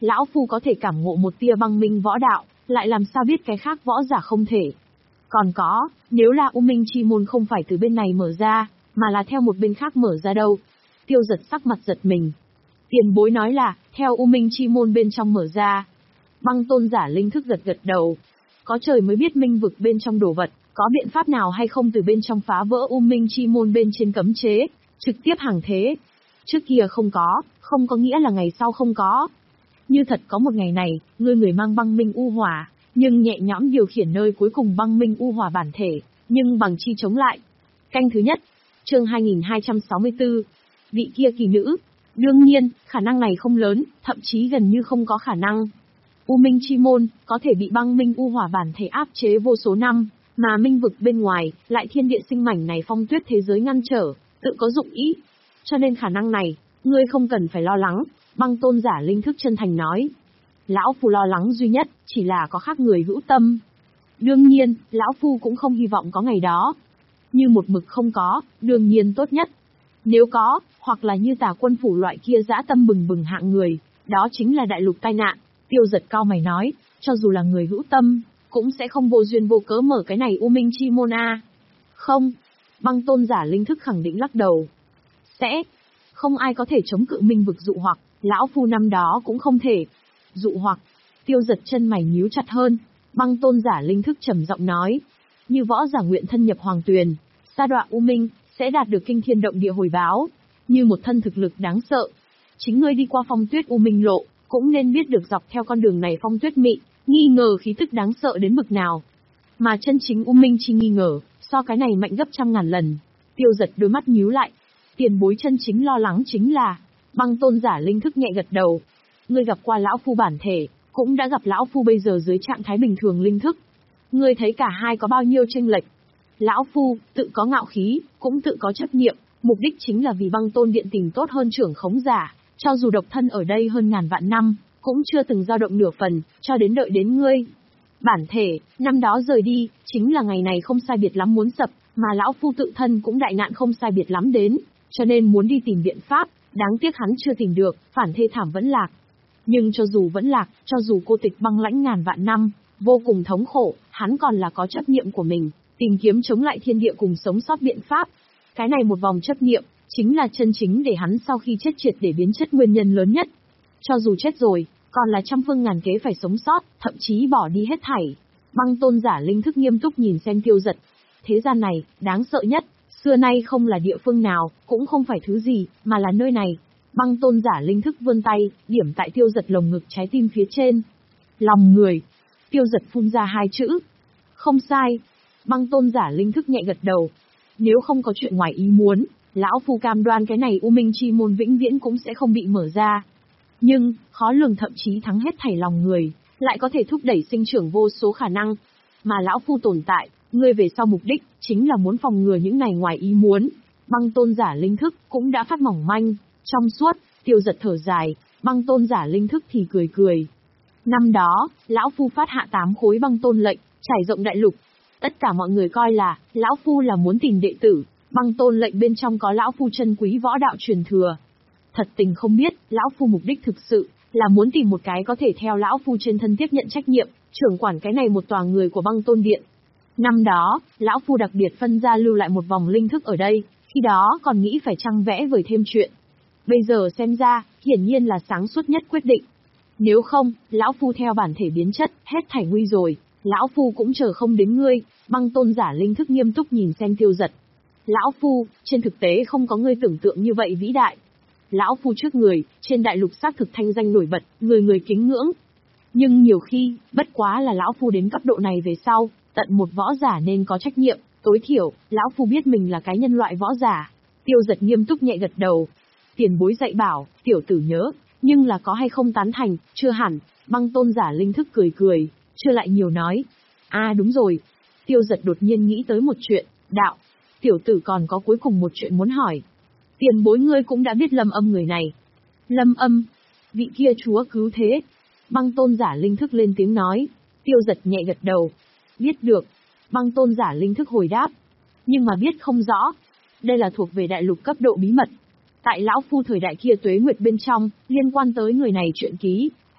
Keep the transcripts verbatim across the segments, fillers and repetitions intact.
lão phu có thể cảm ngộ một tia băng minh võ đạo, lại làm sao biết cái khác võ giả không thể. Còn có, nếu là U Minh Chi Môn không phải từ bên này mở ra, mà là theo một bên khác mở ra đâu. Tiêu Giật sắc mặt giật mình. Tiền bối nói là, theo U Minh Chi Môn bên trong mở ra. Băng tôn giả linh thức gật gật đầu. Có trời mới biết minh vực bên trong đồ vật, có biện pháp nào hay không từ bên trong phá vỡ U Minh Chi Môn bên trên cấm chế, trực tiếp hàng thế. Trước kia không có, không có nghĩa là ngày sau không có. Như thật có một ngày này, ngươi người mang băng minh u hỏa, nhưng nhẹ nhõm điều khiển nơi cuối cùng băng minh u hỏa bản thể, nhưng bằng chi chống lại. Canh thứ nhất, chương hai nghìn hai trăm sáu mươi tư, vị kia kỳ nữ. Đương nhiên, khả năng này không lớn, thậm chí gần như không có khả năng. U Minh Chi Môn có thể bị băng minh u hỏa bản thể áp chế vô số năm, mà minh vực bên ngoài, lại thiên địa sinh mảnh này phong tuyết thế giới ngăn trở, tự có dụng ý. Cho nên khả năng này, ngươi không cần phải lo lắng, băng tôn giả linh thức chân thành nói. Lão Phu lo lắng duy nhất, chỉ là có khác người hữu tâm. Đương nhiên, Lão Phu cũng không hy vọng có ngày đó. Như một mực không có, đương nhiên tốt nhất. Nếu có, hoặc là như Tà Quân Phủ loại kia dã tâm bừng bừng hạng người, đó chính là đại lục tai nạn. Tiêu Giật cao mày nói, cho dù là người hữu tâm, cũng sẽ không vô duyên vô cớ mở cái này U Minh Chi Môn a. Không, băng tôn giả linh thức khẳng định lắc đầu. Sẽ, không ai có thể chống cự minh vực dụ hoặc, Lão Phu năm đó cũng không thể. Dụ hoặc, Tiêu Giật chân mày nhíu chặt hơn, băng tôn giả linh thức trầm giọng nói, như võ giả nguyện thân nhập hoàng tuyền, sa đọa U Minh, sẽ đạt được kinh thiên động địa hồi báo, như một thân thực lực đáng sợ. Chính ngươi đi qua phong tuyết U Minh lộ, cũng nên biết được dọc theo con đường này phong tuyết mị, nghi ngờ khí tức đáng sợ đến bực nào. Mà chân chính U Minh chi nghi ngờ, so cái này mạnh gấp trăm ngàn lần. Tiêu Giật đôi mắt nhíu lại. Tiền bối chân chính lo lắng chính là, băng tôn giả linh thức nhẹ gật đầu. Ngươi gặp qua Lão Phu bản thể, cũng đã gặp Lão Phu bây giờ dưới trạng thái bình thường linh thức. Ngươi thấy cả hai có bao nhiêu chênh lệch. Lão Phu, tự có ngạo khí, cũng tự có chấp niệm, mục đích chính là vì băng tôn điện tình tốt hơn trưởng khống giả, cho dù độc thân ở đây hơn ngàn vạn năm, cũng chưa từng dao động nửa phần, cho đến đợi đến ngươi. Bản thể, năm đó rời đi, chính là ngày này không sai biệt lắm muốn sập, mà Lão Phu tự thân cũng đại nạn không sai biệt lắm đến, cho nên muốn đi tìm biện pháp, đáng tiếc hắn chưa tìm được, phản thê thảm vẫn lạc. Nhưng cho dù vẫn lạc, cho dù cô tịch băng lãnh ngàn vạn năm, vô cùng thống khổ, hắn còn là có chấp niệm của mình, tìm kiếm chống lại thiên địa cùng sống sót biện pháp. Cái này một vòng chấp niệm, chính là chân chính để hắn sau khi chết triệt để biến chất nguyên nhân lớn nhất. Cho dù chết rồi, còn là trăm phương ngàn kế phải sống sót, thậm chí bỏ đi hết thảy. Băng tôn giả linh thức nghiêm túc nhìn xem Tiêu Giật. Thế gian này, đáng sợ nhất, xưa nay không là địa phương nào, cũng không phải thứ gì, mà là nơi này. Băng tôn giả linh thức vươn tay, điểm tại Tiêu Giật lồng ngực trái tim phía trên. Lòng người. Tiêu Giật phun ra hai chữ. Không sai. Băng tôn giả linh thức nhẹ gật đầu. Nếu không có chuyện ngoài ý muốn, Lão Phu cam đoan cái này U Minh Chi Môn vĩnh viễn cũng sẽ không bị mở ra. Nhưng, khó lường thậm chí thắng hết thảy lòng người, lại có thể thúc đẩy sinh trưởng vô số khả năng. Mà Lão Phu tồn tại, ngươi về sau mục đích, chính là muốn phòng ngừa những này ngoài ý muốn. Băng tôn giả linh thức cũng đã phát mỏng manh, trong suốt. Tiêu Giật thở dài, băng tôn giả linh thức thì cười cười. Năm đó, Lão Phu phát hạ tám khối băng tôn lệnh, trải rộng đại lục. Tất cả mọi người coi là, Lão Phu là muốn tìm đệ tử, băng tôn lệnh bên trong có Lão Phu chân quý võ đạo truyền thừa. Thật tình không biết, Lão Phu mục đích thực sự, là muốn tìm một cái có thể theo Lão Phu trên thân tiếp nhận trách nhiệm, trưởng quản cái này một tòa người của băng tôn điện. Năm đó, Lão Phu đặc biệt phân ra lưu lại một vòng linh thức ở đây, khi đó còn nghĩ phải trăng vẽ vời thêm chuyện. Bây giờ xem ra, hiển nhiên là sáng suốt nhất quyết định. Nếu không, Lão Phu theo bản thể biến chất, hết thảy nguy rồi, Lão Phu cũng chờ không đến ngươi. Băng tôn giả linh thức nghiêm túc nhìn xem Tiêu Giật. Lão Phu, trên thực tế không có ngươi tưởng tượng như vậy vĩ đại. Lão Phu trước người, trên đại lục xác thực thanh danh nổi bật, người người kính ngưỡng. Nhưng nhiều khi, bất quá là Lão Phu đến cấp độ này về sau, tận một võ giả nên có trách nhiệm, tối thiểu, Lão Phu biết mình là cái nhân loại võ giả. Tiêu Giật nghiêm túc nhẹ gật đầu. Tiền bối dạy bảo, tiểu tử nhớ, nhưng là có hay không tán thành, chưa hẳn. Băng tôn giả linh thức cười cười, chưa lại nhiều nói. À đúng rồi. Tiêu Giật đột nhiên nghĩ tới một chuyện, đạo. Tiểu tử còn có cuối cùng một chuyện muốn hỏi. Tiền bối ngươi cũng đã biết Lâm Âm người này. Lâm Âm, vị kia chúa cứu thế. Băng tôn giả linh thức lên tiếng nói. Tiêu Giật nhẹ gật đầu. Biết được. Băng tôn giả linh thức hồi đáp. Nhưng mà biết không rõ. Đây là thuộc về đại lục cấp độ bí mật. Tại Lão Phu thời đại kia tuế nguyệt bên trong, liên quan tới người này chuyện ký,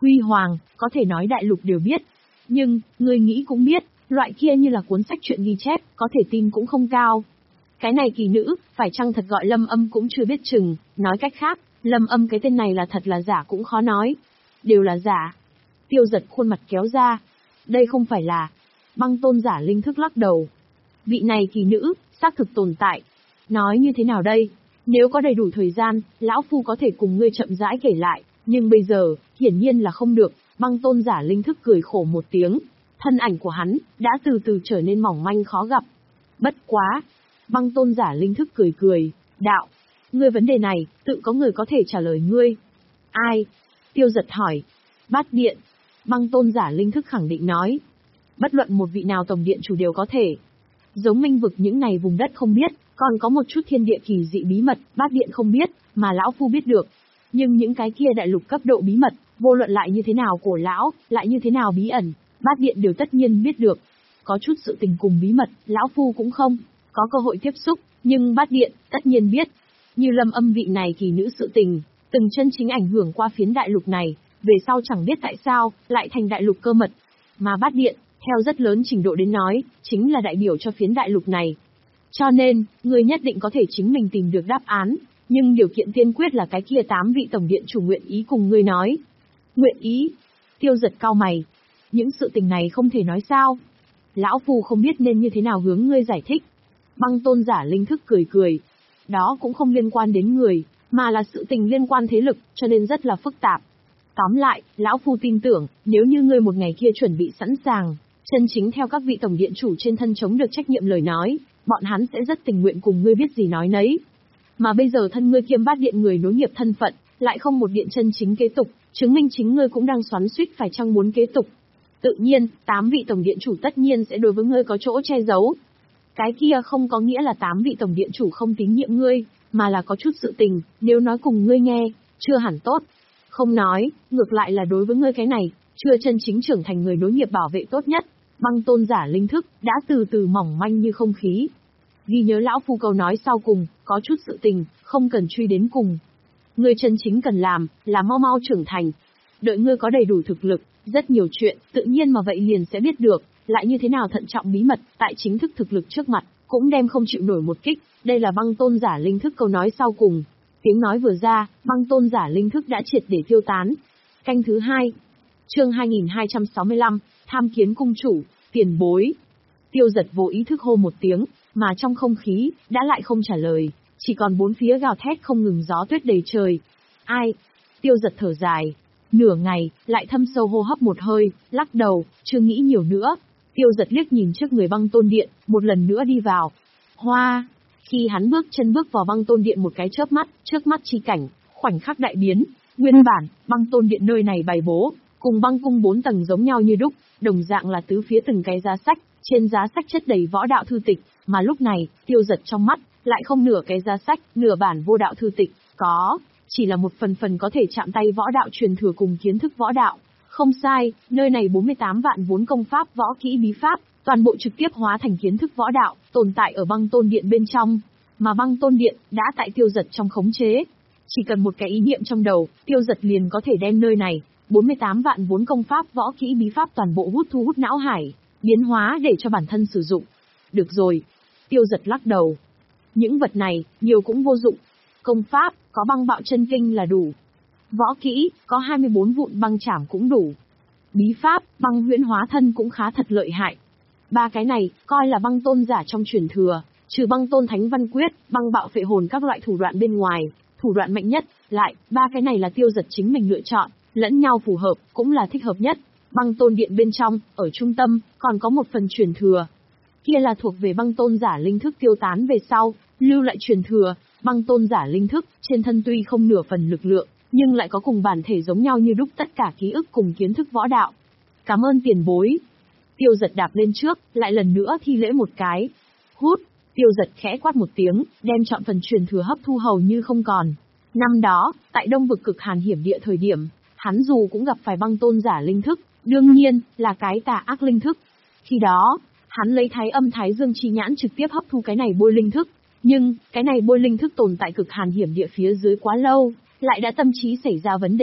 huy hoàng, có thể nói đại lục đều biết. Nhưng, ngươi nghĩ cũng biết, loại kia như là cuốn sách truyện ghi chép, có thể tin cũng không cao. Cái này kỳ nữ, phải chăng thật gọi Lâm Âm cũng chưa biết chừng, nói cách khác, Lâm Âm cái tên này là thật là giả cũng khó nói. Đều là giả. Tiêu Giật khuôn mặt kéo ra. Đây không phải là... Băng tôn giả linh thức lắc đầu. Vị này kỳ nữ, xác thực tồn tại. Nói như thế nào đây? Nếu có đầy đủ thời gian, lão phu có thể cùng ngươi chậm rãi kể lại, nhưng bây giờ, hiển nhiên là không được. Băng tôn giả linh thức cười khổ một tiếng. Thân ảnh của hắn, đã từ từ trở nên mỏng manh khó gặp. Bất quá. Băng tôn giả linh thức cười cười. Đạo. Ngươi vấn đề này, tự có người có thể trả lời ngươi. Ai? Tiêu Giật hỏi. Bát Điện. Băng tôn giả linh thức khẳng định nói. Bất luận một vị nào tổng điện chủ đều có thể. Giống Minh vực những này vùng đất không biết, còn có một chút thiên địa kỳ dị bí mật, Bát Điện không biết, mà lão phu biết được. Nhưng những cái kia đại lục cấp độ bí mật, vô luận lại như thế nào cổ lão, lại như thế nào bí ẩn, Bát Điện đều tất nhiên biết được. Có chút sự tình cùng bí mật, lão phu cũng không có cơ hội tiếp xúc, nhưng Bát Điện tất nhiên biết. Như Lâm Âm vị này kỳ nữ sự tình, từng chân chính ảnh hưởng qua phiến đại lục này, về sau chẳng biết tại sao, lại thành đại lục cơ mật. Mà Bát Điện, theo rất lớn trình độ đến nói, chính là đại biểu cho phiến đại lục này. Cho nên, người nhất định có thể chính mình tìm được đáp án, nhưng điều kiện tiên quyết là cái kia tám vị tổng điện chủ nguyện ý cùng ngươi nói. Nguyện ý? Tiêu Giật cau mày. Những sự tình này không thể nói sao? Lão phu không biết nên như thế nào hướng ngươi giải thích. Băng tôn giả linh thức cười cười. Đó cũng không liên quan đến người, mà là sự tình liên quan thế lực, cho nên rất là phức tạp. Tóm lại, lão phu tin tưởng, nếu như ngươi một ngày kia chuẩn bị sẵn sàng, chân chính theo các vị tổng điện chủ trên thân chống được trách nhiệm lời nói, bọn hắn sẽ rất tình nguyện cùng ngươi biết gì nói nấy. Mà bây giờ thân ngươi kiêm Bát Điện người nối nghiệp thân phận, lại không một điện chân chính kế tục, chứng minh chính ngươi cũng đang xoắn xuýt phải chăng muốn kế tục. Tự nhiên, tám vị tổng điện chủ tất nhiên sẽ đối với ngươi có chỗ che giấu. Cái kia không có nghĩa là tám vị tổng điện chủ không tín nhiệm ngươi, mà là có chút sự tình, nếu nói cùng ngươi nghe, chưa hẳn tốt. Không nói, ngược lại là đối với ngươi cái này, chưa chân chính trưởng thành người nối nghiệp bảo vệ tốt nhất. Băng tôn giả linh thức, đã từ từ mỏng manh như không khí. Ghi nhớ lão phu câu nói sau cùng, có chút sự tình, không cần truy đến cùng. Ngươi chân chính cần làm, là mau mau trưởng thành. Đợi ngươi có đầy đủ thực lực, rất nhiều chuyện, tự nhiên mà vậy liền sẽ biết được, lại như thế nào thận trọng bí mật, tại chính thức thực lực trước mặt, cũng đem không chịu nổi một kích. Đây là băng tôn giả linh thức câu nói sau cùng. Tiếng nói vừa ra, băng tôn giả linh thức đã triệt để tiêu tán. Canh thứ hai. Chương hai nghìn hai trăm sáu mươi lăm, tham kiến cung chủ, tiền bối. Tiêu Giật vô ý thức hô một tiếng, mà trong không khí, đã lại không trả lời, chỉ còn bốn phía gào thét không ngừng gió tuyết đầy trời. Ai? Tiêu Giật thở dài. Nửa ngày, lại thâm sâu hô hấp một hơi, lắc đầu, chưa nghĩ nhiều nữa. Tiêu Giật liếc nhìn trước người băng tôn điện, một lần nữa đi vào. Hoa! Khi hắn bước chân bước vào băng tôn điện một cái chớp mắt, trước mắt chi cảnh, khoảnh khắc đại biến. Nguyên bản, băng tôn điện nơi này bày bố, cùng băng cung bốn tầng giống nhau như đúc, đồng dạng là tứ phía từng cái giá sách, trên giá sách chất đầy võ đạo thư tịch, mà lúc này, Tiêu Giật trong mắt, lại không nửa cái giá sách, nửa bản vô đạo thư tịch, có, chỉ là một phần phần có thể chạm tay võ đạo truyền thừa cùng kiến thức võ đạo. Không sai, nơi này bốn mươi tám vạn vốn công pháp võ kỹ bí pháp, toàn bộ trực tiếp hóa thành kiến thức võ đạo, tồn tại ở băng tôn điện bên trong, mà băng tôn điện đã tại Tiêu Giật trong khống chế. Chỉ cần một cái ý niệm trong đầu, Tiêu Giật liền có thể đem nơi này, bốn mươi tám vạn vốn công pháp võ kỹ bí pháp toàn bộ hút thu hút não hải, biến hóa để cho bản thân sử dụng. Được rồi. Tiêu Giật lắc đầu. Những vật này, nhiều cũng vô dụng. Công pháp, có băng bạo chân kinh là đủ. Võ kỹ, có hai mươi bốn vụn băng chảm cũng đủ. Bí pháp, băng huyễn hóa thân cũng khá thật lợi hại. Ba cái này, coi là băng tôn giả trong truyền thừa, trừ băng tôn thánh văn quyết, băng bạo phệ hồn các loại thủ đoạn bên ngoài, thủ đoạn mạnh nhất, lại, ba cái này là Tiêu Giật chính mình lựa chọn, lẫn nhau phù hợp, cũng là thích hợp nhất. Băng tôn điện bên trong, ở trung tâm, còn có một phần truyền thừa. Kia là thuộc về băng tôn giả linh thức tiêu tán về sau, lưu lại truyền thừa. Băng tôn giả linh thức, trên thân tuy không nửa phần lực lượng, nhưng lại có cùng bản thể giống nhau như đúc tất cả ký ức cùng kiến thức võ đạo. Cảm ơn tiền bối. Tiêu Giật đạp lên trước, lại lần nữa thi lễ một cái. Hút, Tiêu Giật khẽ quát một tiếng, đem chọn phần truyền thừa hấp thu hầu như không còn. Năm đó, tại Đông vực cực hàn hiểm địa thời điểm, hắn dù cũng gặp phải băng tôn giả linh thức, đương nhiên, là cái tà ác linh thức. Khi đó, hắn lấy thái âm thái dương chi nhãn trực tiếp hấp thu cái này bôi linh thức. Nhưng, cái này bôi linh thức tồn tại cực hàn hiểm địa phía dưới quá lâu, lại đã tâm trí xảy ra vấn đề,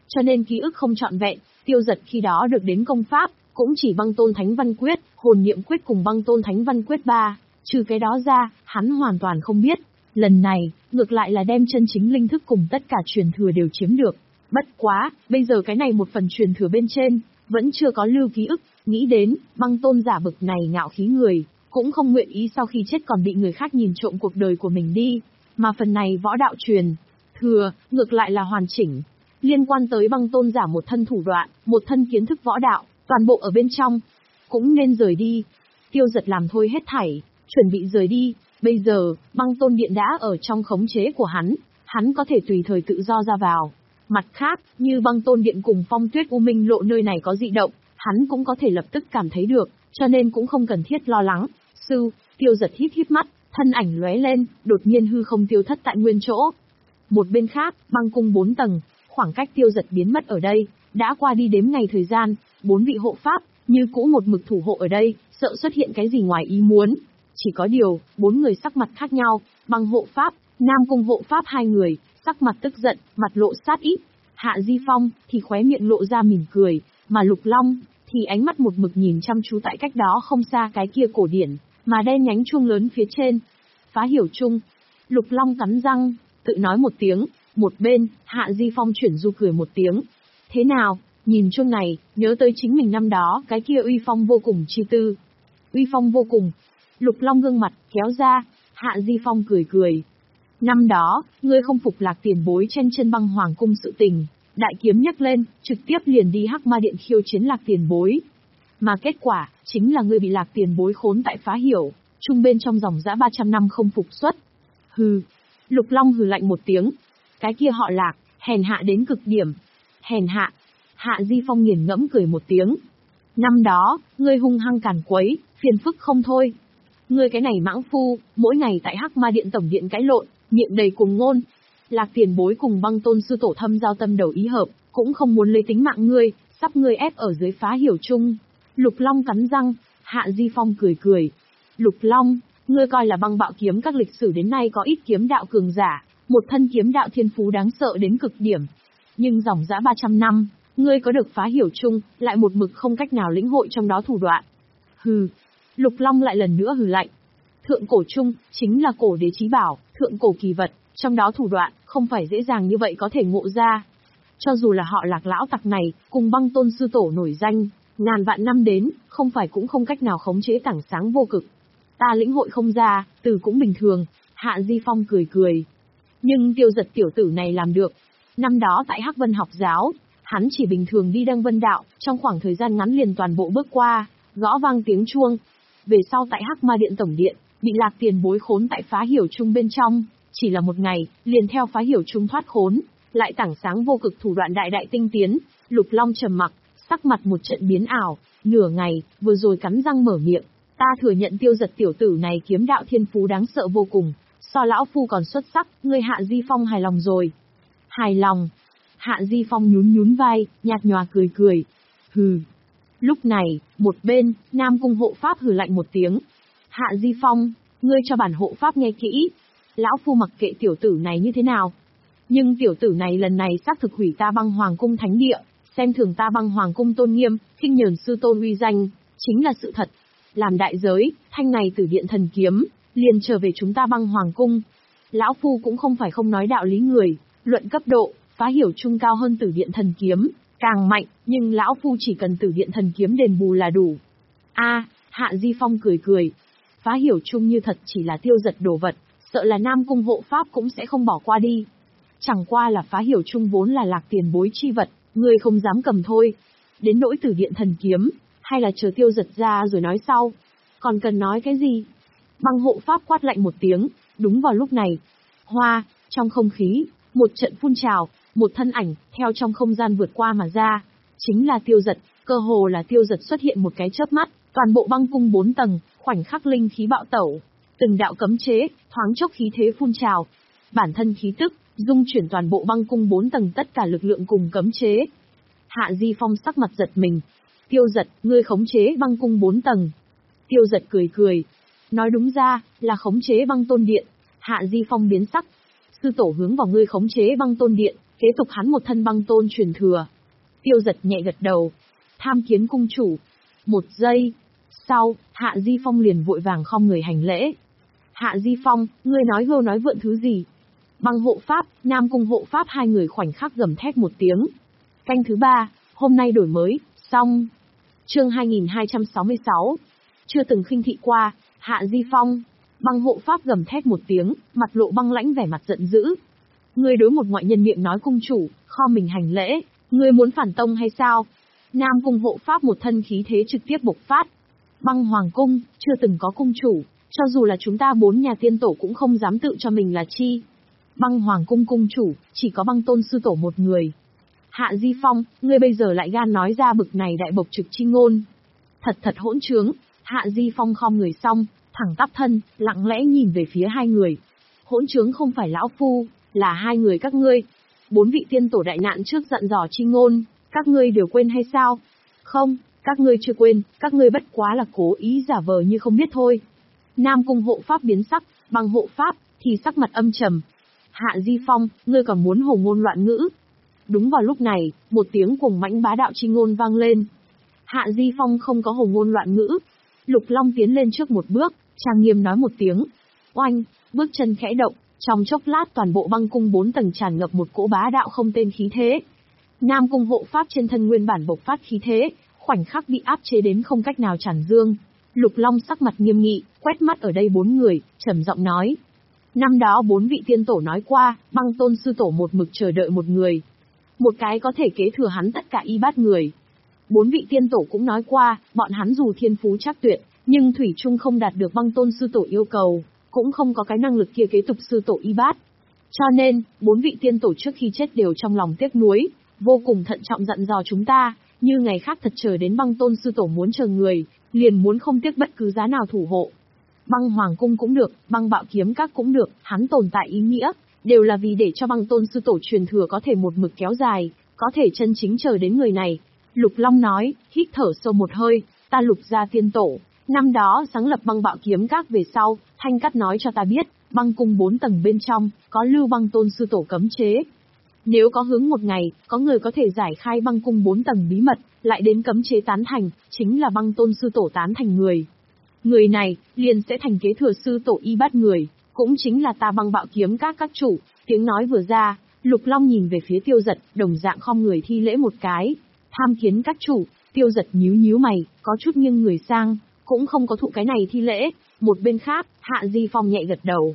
cho nên ký ức không trọn vẹn. Tiêu Dật khi đó được đến công pháp, cũng chỉ Băng Tôn Thánh Văn Quyết, Hồn Niệm Quyết cùng Băng Tôn Thánh Văn Quyết ba, trừ cái đó ra, hắn hoàn toàn không biết. Lần này, ngược lại là đem chân chính linh thức cùng tất cả truyền thừa đều chiếm được. Bất quá, bây giờ cái này một phần truyền thừa bên trên, vẫn chưa có lưu ký ức, nghĩ đến, Băng Tôn giả bực này ngạo khí người, cũng không nguyện ý sau khi chết còn bị người khác nhìn trộm cuộc đời của mình đi, mà phần này võ đạo truyền thừa, ngược lại là hoàn chỉnh. Liên quan tới Băng Tôn giả một thân thủ đoạn, một thân kiến thức võ đạo, toàn bộ ở bên trong, cũng nên rời đi. Tiêu Dật làm thôi hết thảy, chuẩn bị rời đi. Bây giờ, Băng Tôn Điện đã ở trong khống chế của hắn, hắn có thể tùy thời tự do ra vào. Mặt khác, như Băng Tôn Điện cùng Phong Tuyết U Minh Lộ nơi này có dị động, hắn cũng có thể lập tức cảm thấy được, cho nên cũng không cần thiết lo lắng. Sư, Tiêu Dật híp híp mắt, thân ảnh lóe lên, đột nhiên hư không tiêu thất tại nguyên chỗ. Một bên khác, băng cung bốn tầng, khoảng cách Tiêu Dật biến mất ở đây, đã qua đi đếm ngày thời gian, bốn vị hộ pháp, như cũ một mực thủ hộ ở đây, sợ xuất hiện cái gì ngoài ý muốn. Chỉ có điều, bốn người sắc mặt khác nhau, băng hộ pháp, nam cung hộ pháp hai người, sắc mặt tức giận, mặt lộ sát ý. Hạ Di Phong, thì khóe miệng lộ ra mỉm cười, mà Lục Long, thì ánh mắt một mực nhìn chăm chú tại cách đó không xa cái kia cổ điển, mà đen nhánh chuông lớn phía trên. Phá hiểu chung. Lục Long cắn răng, tự nói một tiếng, một bên, Hạ Di Phong chuyển du cười một tiếng. Thế nào, nhìn chuông này, nhớ tới chính mình năm đó, cái kia uy phong vô cùng chi tư. Uy phong vô cùng. Lục Long gương mặt, kéo ra, Hạ Di Phong cười cười. Năm đó, ngươi không phục Lạc Tiền Bối chen chân băng hoàng cung sự tình, đại kiếm nhắc lên, trực tiếp liền đi Hắc Ma Điện khiêu chiến Lạc Tiền Bối. Mà kết quả, chính là ngươi bị Lạc Tiền Bối khốn tại Phá Hiểu, chung bên trong dòng dã ba trăm năm không phục xuất. Hừ. Lục Long hừ lạnh một tiếng. Cái kia họ Lạc, hèn hạ đến cực điểm. Hèn hạ. Hạ Di Phong nghiền ngẫm cười một tiếng. Năm đó, ngươi hung hăng càn quấy, phiền phức không thôi. Ngươi cái này mãng phu, mỗi ngày tại Hắc Ma Điện tổng điện cãi lộn, miệng đầy cùng ngôn. Lạc Tiền Bối cùng Băng Tôn sư tổ thâm giao tâm đầu ý hợp, cũng không muốn lấy tính mạng ngươi, sắp ngươi ép ở dưới Phá Hiểu chung. Lục Long cắn răng, Hạ Di Phong cười cười. Lục Long, ngươi coi là băng bạo kiếm các lịch sử đến nay có ít kiếm đạo cường giả, một thân kiếm đạo thiên phú đáng sợ đến cực điểm. Nhưng dòng dã ba trăm năm, ngươi có được Phá Hiểu chung, lại một mực không cách nào lĩnh hội trong đó thủ đoạn. Hừ. Lục Long lại lần nữa hừ lạnh. Thượng cổ chung, chính là cổ đế chí bảo, thượng cổ kỳ vật, trong đó thủ đoạn, không phải dễ dàng như vậy có thể ngộ ra. Cho dù là họ Lạc lão tặc này, cùng Băng Tôn sư tổ nổi danh, ngàn vạn năm đến, không phải cũng không cách nào khống chế tảng sáng vô cực. Ta lĩnh hội không ra, từ cũng bình thường, Hạ Di Phong cười cười. Nhưng Tiêu Dật tiểu tử này làm được. Năm đó tại Hắc Vân học giáo, hắn chỉ bình thường đi Đăng Vân đạo, trong khoảng thời gian ngắn liền toàn bộ bước qua, gõ vang tiếng chuông. Về sau tại Hắc Ma Điện tổng điện, bị Lạc Tiền Bối khốn tại Phá Hiểu chung bên trong, chỉ là một ngày, liền theo Phá Hiểu chung thoát khốn, lại tảng sáng vô cực thủ đoạn đại đại tinh tiến. Lục Long trầm mặc, sắc mặt một trận biến ảo, nửa ngày, vừa rồi cắn răng mở miệng, ta thừa nhận Tiêu Dật tiểu tử này kiếm đạo thiên phú đáng sợ vô cùng, so lão phu còn xuất sắc, ngươi Hạ Di Phong hài lòng rồi. Hài lòng. Hạ Di Phong nhún nhún vai, nhạt nhòa cười cười. Hừ. Lúc này, một bên, Nam Cung hộ pháp hừ lạnh một tiếng. Hạ Di Phong, ngươi cho bản hộ pháp nghe kỹ. Lão phu mặc kệ tiểu tử này như thế nào. Nhưng tiểu tử này lần này xác thực hủy ta Băng Hoàng cung thánh địa, xem thường ta Băng Hoàng cung tôn nghiêm, khinh nhờn sư tôn uy danh, chính là sự thật. Làm đại giới, thanh này Tử Điện thần kiếm, liền trở về chúng ta Băng Hoàng cung. Lão phu cũng không phải không nói đạo lý người, luận cấp độ, Phá Hiểu chung cao hơn Tử Điện thần kiếm, càng mạnh, nhưng lão phu chỉ cần Tử Điện thần kiếm đền bù là đủ. A, Hạ Di Phong cười cười. Phá Hiểu chung như thật chỉ là Tiêu Dật đồ vật, sợ là Nam Cung hộ pháp cũng sẽ không bỏ qua đi. Chẳng qua là Phá Hiểu chung vốn là Lạc Tiền Bối chi vật, ngươi không dám cầm thôi. Đến nỗi Tử Điện thần kiếm, hay là chờ Tiêu Dật ra rồi nói sau. Còn cần nói cái gì? Băng hộ pháp quát lạnh một tiếng, đúng vào lúc này. Hoa, trong không khí, một trận phun trào, một thân ảnh, theo trong không gian vượt qua mà ra. Chính là Tiêu Dật, cơ hồ là Tiêu Dật xuất hiện một cái chớp mắt, toàn bộ băng cung bốn tầng, khoảnh khắc linh khí bạo tẩu. Từng đạo cấm chế, thoáng chốc khí thế phun trào. Bản thân khí tức, dung chuyển toàn bộ băng cung bốn tầng tất cả lực lượng cùng cấm chế. Hạ Di Phong sắc mặt giật mình. Tiêu Dật, ngươi khống chế băng cung bốn tầng. Tiêu Dật cười cười. Nói đúng ra, là khống chế băng tôn điện. Hạ Di Phong biến sắc. Sư tổ hướng vào ngươi khống chế băng tôn điện, kế tục hắn một thân băng tôn truyền thừa. Tiêu Giật nhẹ gật đầu. Tham kiến cung chủ. Một giây sau, Hạ Di Phong liền vội vàng khom người hành lễ. Hạ Di Phong, ngươi nói gâu nói vượn thứ gì? Băng hộ pháp, Nam Cung hộ pháp hai người khoảnh khắc gầm thét một tiếng. Canh thứ ba, hôm nay đổi mới, xong. Chương hai nghìn hai trăm sáu mươi sáu. Chưa từng khinh thị qua, Hạ Di Phong. Băng hộ pháp gầm thét một tiếng, mặt lộ băng lãnh vẻ mặt giận dữ. Ngươi đối một ngoại nhân miệng nói cung chủ, kho mình hành lễ, ngươi muốn phản tông hay sao? Nam Cung hộ pháp một thân khí thế trực tiếp bộc phát. Băng Hoàng cung, chưa từng có cung chủ, cho dù là chúng ta bốn nhà tiên tổ cũng không dám tự cho mình là chi. Băng Hoàng cung cung chủ, chỉ có băng tôn sư tổ một người. Hạ Di Phong, ngươi bây giờ lại gan nói ra bực này đại bộc trực chi ngôn. Thật thật hỗn trướng. Hạ Di Phong khom người xong, thẳng tắp thân, lặng lẽ nhìn về phía hai người. Hỗn trướng không phải lão phu, là hai người các ngươi. Bốn vị tiên tổ đại nạn trước dặn dò chi ngôn, các ngươi đều quên hay sao? Không, các ngươi chưa quên, các ngươi bất quá là cố ý giả vờ như không biết thôi. Nam Cung hộ pháp biến sắc, Băng hộ pháp thì sắc mặt âm trầm. Hạ Di Phong, ngươi còn muốn hồ ngôn loạn ngữ? Đúng vào lúc này, một tiếng cuồng mãnh bá đạo chi ngôn vang lên. Hạ Di Phong không có hồ ngôn loạn ngữ. Lục Long tiến lên trước một bước, trang nghiêm nói một tiếng. Oanh, bước chân khẽ động, trong chốc lát toàn bộ băng cung bốn tầng tràn ngập một cỗ bá đạo không tên khí thế. Nam Cung hộ pháp trên thân nguyên bản bộc phát khí thế, khoảnh khắc bị áp chế đến không cách nào tràn dương. Lục Long sắc mặt nghiêm nghị, quét mắt ở đây bốn người, trầm giọng nói. Năm đó bốn vị tiên tổ nói qua, băng tôn sư tổ một mực chờ đợi một người. Một cái có thể kế thừa hắn tất cả y bát người. Bốn vị tiên tổ cũng nói qua, bọn hắn dù thiên phú trắc tuyệt, nhưng thủy chung không đạt được băng tôn sư tổ yêu cầu, cũng không có cái năng lực kia kế tục sư tổ y bát. Cho nên, bốn vị tiên tổ trước khi chết đều trong lòng tiếc nuối, vô cùng thận trọng dặn dò chúng ta, như ngày khác thật chờ đến băng tôn sư tổ muốn chờ người, liền muốn không tiếc bất cứ giá nào thủ hộ. Băng Hoàng cung cũng được, băng Bạo Kiếm các cũng được, hắn tồn tại ý nghĩa, đều là vì để cho băng tôn sư tổ truyền thừa có thể một mực kéo dài, có thể chân chính chờ đến người này. Lục Long nói, hít thở sâu một hơi, ta Lục gia tiên tổ, năm đó sáng lập băng Bạo Kiếm các về sau, Thanh Cắt nói cho ta biết, băng cung bốn tầng bên trong, có lưu băng tôn sư tổ cấm chế. Nếu có hướng một ngày, có người có thể giải khai băng cung bốn tầng bí mật, lại đến cấm chế tán thành, chính là băng tôn sư tổ tán thành người. Người này, liền sẽ thành kế thừa sư tổ y bát người, cũng chính là ta băng Bạo Kiếm các các chủ. Tiếng nói vừa ra, Lục Long nhìn về phía Tiêu Giật, đồng dạng khom người thi lễ một cái. Tham kiến các chủ. Tiêu Giật nhíu nhíu mày, có chút nghiêng người sang, cũng không có thụ cái này thi lễ. Một bên khác, Hạ Di Phong nhẹ gật đầu.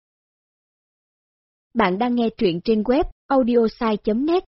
Bạn đang nghe truyện trên web audiosai chấm net.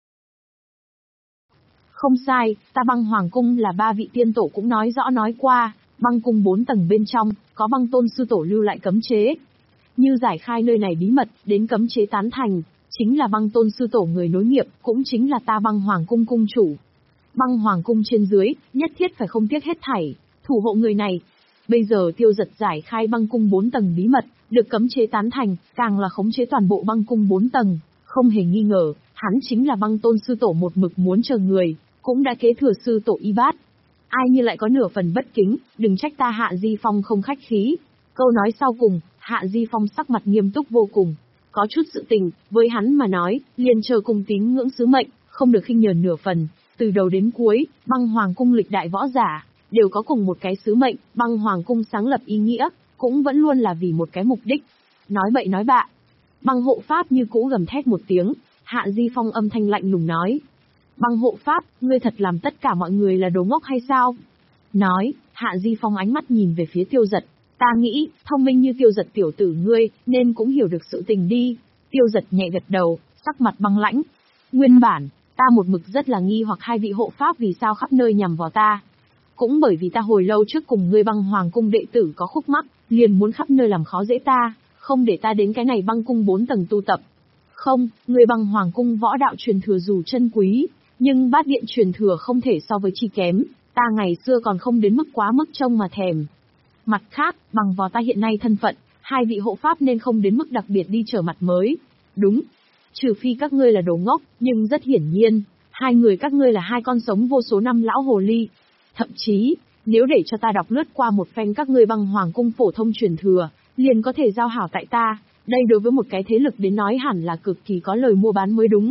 Không sai, ta băng Hoàng cung là ba vị tiên tổ cũng nói rõ nói qua, băng cung bốn tầng bên trong, có băng tôn sư tổ lưu lại cấm chế. Như giải khai nơi này bí mật, đến cấm chế tán thành, chính là băng tôn sư tổ người nối nghiệp, cũng chính là ta băng Hoàng cung cung chủ. Băng Hoàng cung trên dưới, nhất thiết phải không tiếc hết thảy, thủ hộ người này. Bây giờ Tiêu Giật giải khai băng cung bốn tầng bí mật, được cấm chế tán thành, càng là khống chế toàn bộ băng cung bốn tầng, không hề nghi ngờ, hắn chính là băng tôn sư tổ một mực muốn chờ người, cũng đã kế thừa sư tổ y bát. Ai như lại có nửa phần bất kính, đừng trách ta Hạ Di Phong không khách khí. Câu nói sau cùng, Hạ Di Phong sắc mặt nghiêm túc vô cùng. Có chút sự tình, với hắn mà nói, liền chờ cùng tín ngưỡng sứ mệnh, không được khinh nhờn nửa phần. Từ đầu đến cuối, băng Hoàng cung lịch đại võ giả, đều có cùng một cái sứ mệnh, băng Hoàng cung sáng lập ý nghĩa, cũng vẫn luôn là vì một cái mục đích. Nói bậy nói bạ. Băng hộ pháp như cũ gầm thét một tiếng, Hạ Di Phong âm thanh lạnh lùng nói. Băng hộ pháp, ngươi thật làm tất cả mọi người là đồ ngốc hay sao? Nói, Hạ Di Phong ánh mắt nhìn về phía Tiêu Giật. Ta nghĩ, thông minh như Tiêu Giật tiểu tử ngươi, nên cũng hiểu được sự tình đi. Tiêu Giật nhẹ gật đầu, sắc mặt băng lãnh. Nguyên bản, ta một mực rất là nghi hoặc hai vị hộ pháp vì sao khắp nơi nhằm vào ta. Cũng bởi vì ta hồi lâu trước cùng ngươi băng Hoàng cung đệ tử có khúc mắc, liền muốn khắp nơi làm khó dễ ta, không để ta đến cái này băng cung bốn tầng tu tập. Không, ngươi băng Hoàng cung võ đạo truyền thừa dù chân quý, nhưng bát điện truyền thừa không thể so với chi kém, ta ngày xưa còn không đến mức quá mức trông mà thèm. Mặt khác, bằng vào ta hiện nay thân phận, hai vị hộ pháp nên không đến mức đặc biệt đi trở mặt mới. Đúng, trừ phi các ngươi là đồ ngốc, nhưng rất hiển nhiên, hai người các ngươi là hai con sống vô số năm lão hồ ly. Thậm chí, nếu để cho ta đọc lướt qua một phen các ngươi băng Hoàng cung phổ thông truyền thừa, liền có thể giao hảo tại ta, đây đối với một cái thế lực đến nói hẳn là cực kỳ có lời mua bán mới đúng.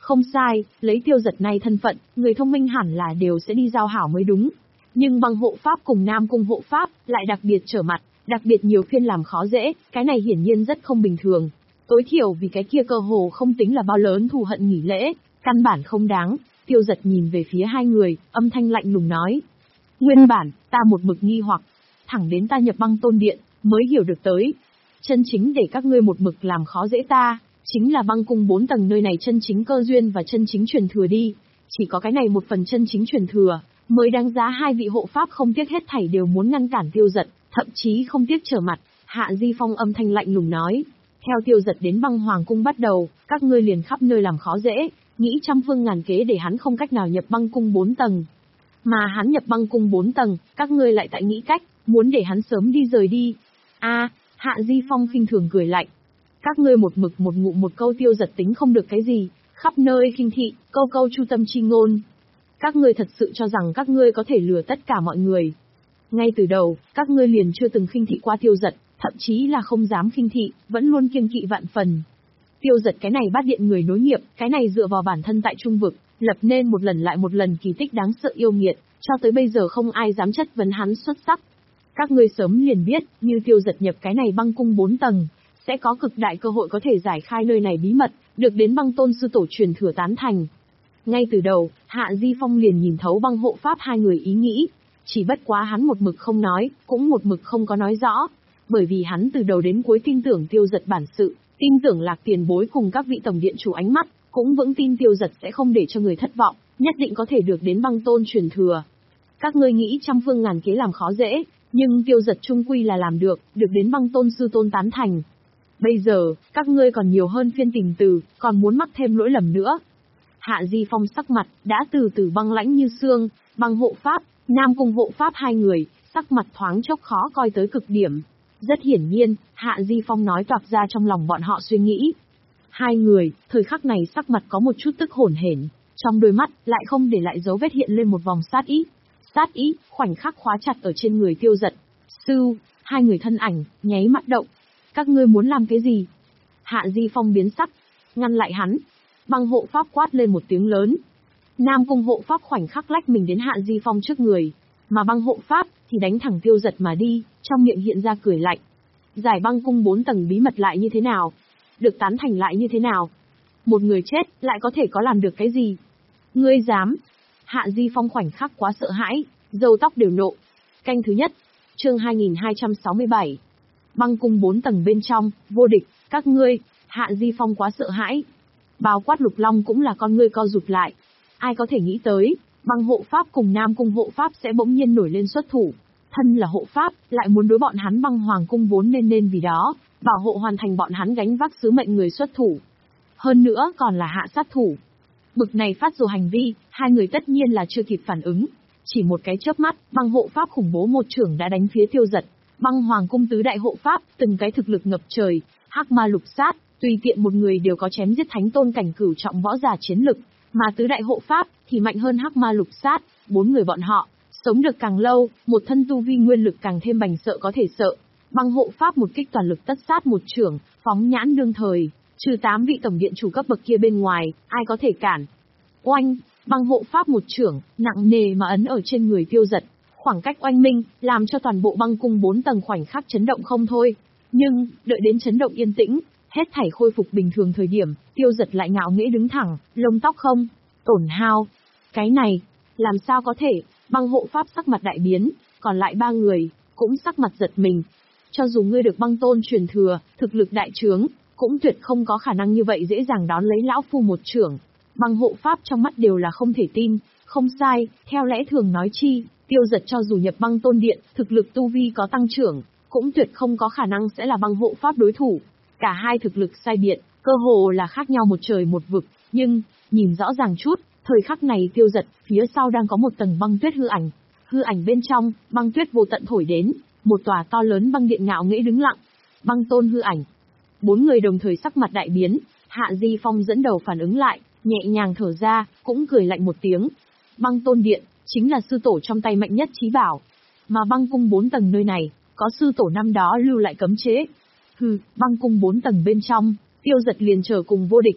Không sai, lấy Tiêu Giật nay thân phận, người thông minh hẳn là đều sẽ đi giao hảo mới đúng. Nhưng băng hộ pháp cùng Nam Cung hộ pháp lại đặc biệt trở mặt, đặc biệt nhiều phiên làm khó dễ, cái này hiển nhiên rất không bình thường. Tối thiểu vì cái kia cơ hồ không tính là bao lớn thù hận nghỉ lễ, căn bản không đáng. Tiêu Giật nhìn về phía hai người, âm thanh lạnh lùng nói. Nguyên bản, ta một mực nghi hoặc, thẳng đến ta nhập băng tôn điện, mới hiểu được tới. Chân chính để các ngươi một mực làm khó dễ ta, chính là băng cung bốn tầng nơi này chân chính cơ duyên và chân chính truyền thừa đi. Chỉ có cái này một phần chân chính truyền thừa, mới đáng giá hai vị hộ pháp không tiếc hết thảy đều muốn ngăn cản Tiêu Giật, thậm chí không tiếc trở mặt. Hạ Di Phong âm thanh lạnh lùng nói. Theo Tiêu Giật đến băng hoàng cung bắt đầu, các ngươi liền khắp nơi làm khó dễ, nghĩ trăm phương ngàn kế để hắn không cách nào nhập băng cung bốn tầng. Mà hắn nhập băng cung bốn tầng, các ngươi lại tại nghĩ cách, muốn để hắn sớm đi rời đi. A, Hạ Di Phong khinh thường cười lạnh. Các ngươi một mực một ngụ một câu Tiêu Giật tính không được cái gì, khắp nơi khinh thị, câu câu chu tâm chi ngôn. Các ngươi thật sự cho rằng các ngươi có thể lừa tất cả mọi người. Ngay từ đầu, các ngươi liền chưa từng khinh thị qua Tiêu Giật, thậm chí là không dám khinh thị, vẫn luôn kiêng kỵ vạn phần. Tiêu Giật cái này bát điện người nối nghiệp, cái này dựa vào bản thân tại trung vực, lập nên một lần lại một lần kỳ tích đáng sợ yêu nghiệt, cho tới bây giờ không ai dám chất vấn hắn xuất sắc. Các ngươi sớm liền biết, như Tiêu Giật nhập cái này băng cung bốn tầng, sẽ có cực đại cơ hội có thể giải khai nơi này bí mật, được đến băng tôn sư tổ truyền thừa tán thành. Ngay từ đầu, Hạ Di Phong liền nhìn thấu băng hộ pháp hai người ý nghĩ, chỉ bất quá hắn một mực không nói, cũng một mực không có nói rõ, bởi vì hắn từ đầu đến cuối tin tưởng Tiêu Giật bản sự, tin tưởng Lạc Tiền Bối cùng các vị tổng điện chủ ánh mắt, cũng vững tin Tiêu Giật sẽ không để cho người thất vọng, nhất định có thể được đến băng tôn truyền thừa. Các ngươi nghĩ trăm phương ngàn kế làm khó dễ, nhưng Tiêu Giật chung quy là làm được, được đến băng tôn sư tôn tán thành. Bây giờ, các ngươi còn nhiều hơn phiên tình từ, còn muốn mắc thêm lỗi lầm nữa. Hạ Di Phong sắc mặt, đã từ từ băng lãnh như xương, băng hộ pháp, Nam Cung hộ pháp hai người, sắc mặt thoáng chốc khó coi tới cực điểm. Rất hiển nhiên, Hạ Di Phong nói toạc ra trong lòng bọn họ suy nghĩ. Hai người, thời khắc này sắc mặt có một chút tức hổn hển, trong đôi mắt lại không để lại dấu vết hiện lên một vòng sát ý. Sát ý, khoảnh khắc khóa chặt ở trên người Tiêu Giật. Sư, hai người thân ảnh, nháy mắt động. Các ngươi muốn làm cái gì? Hạ Di Phong biến sắc, ngăn lại hắn. Băng hộ pháp quát lên một tiếng lớn. Nam Cung hộ pháp khoảnh khắc lách mình đến Hạ Di Phong trước người, mà băng hộ pháp thì đánh thẳng Tiêu Giật mà đi, trong miệng hiện ra cười lạnh. Giải băng cung bốn tầng bí mật lại như thế nào? Được tán thành lại như thế nào? Một người chết lại có thể có làm được cái gì? Ngươi dám? Hạ Di Phong khoảnh khắc quá sợ hãi, râu tóc đều nộ. Canh thứ nhất, chương hai nghìn hai trăm sáu mươi bảy. Băng cung bốn tầng bên trong, vô địch, các ngươi. Hạ Di Phong quá sợ hãi. Bao quát Lục Long cũng là con ngươi co rụt lại. Ai có thể nghĩ tới, băng hộ pháp cùng Nam Cung hộ pháp sẽ bỗng nhiên nổi lên xuất thủ. Thân là hộ pháp, lại muốn đối bọn hắn băng hoàng cung vốn nên nên vì đó, bảo hộ hoàn thành bọn hắn gánh vác sứ mệnh người xuất thủ. Hơn nữa còn là hạ sát thủ. Bực này phát dồ hành vi, hai người tất nhiên là chưa kịp phản ứng. Chỉ một cái chớp mắt, băng hộ pháp khủng bố một trưởng đã đánh phía Tiêu Giật. Băng hoàng cung tứ đại hộ pháp, từng cái thực lực ngập trời, hắc ma lục sát, tùy tiện một người đều có chém giết thánh tôn cảnh cửu trọng võ giả chiến lực, mà tứ đại hộ pháp thì mạnh hơn hắc ma lục sát, bốn người bọn họ sống được càng lâu, một thân tu vi nguyên lực càng thêm bành sợ có thể sợ. Băng hộ pháp một kích toàn lực tất sát một trưởng, phóng nhãn đương thời, trừ tám vị tổng điện chủ cấp bậc kia bên ngoài, ai có thể cản? Oanh, băng hộ pháp một trưởng, nặng nề mà ấn ở trên người Tiêu Giật, khoảng cách oanh minh, làm cho toàn bộ băng cung bốn tầng khoảnh khắc chấn động không thôi. Nhưng, đợi đến chấn động yên tĩnh, hết thảy khôi phục bình thường thời điểm, Tiêu Giật lại ngạo nghễ đứng thẳng, lông tóc không tổn hao. Cái này, làm sao có thể? Băng hộ pháp sắc mặt đại biến, còn lại ba người cũng sắc mặt giật mình. Cho dù ngươi được băng tôn truyền thừa, thực lực đại trướng, cũng tuyệt không có khả năng như vậy dễ dàng đón lấy lão phu một trưởng. Băng hộ pháp trong mắt đều là không thể tin. Không sai, theo lẽ thường nói chi, Tiêu Giật cho dù nhập băng tôn điện, thực lực tu vi có tăng trưởng, cũng tuyệt không có khả năng sẽ là băng hộ pháp đối thủ. Cả hai thực lực sai biệt, cơ hồ là khác nhau một trời một vực, nhưng, nhìn rõ ràng chút, thời khắc này Tiêu Giật, phía sau đang có một tầng băng tuyết hư ảnh. Hư ảnh bên trong, băng tuyết vô tận thổi đến, một tòa to lớn băng điện ngạo nghễ đứng lặng. Băng tôn hư ảnh. Bốn người đồng thời sắc mặt đại biến, Hạ Di Phong dẫn đầu phản ứng lại, nhẹ nhàng thở ra, cũng cười lạnh một tiếng. Băng tôn điện, chính là sư tổ trong tay mạnh nhất chí bảo. Mà băng cung bốn tầng nơi này, có sư tổ năm đó lưu lại cấm chế. Hừ, băng cung bốn tầng bên trong, Tiêu Giật liền trở cùng vô địch.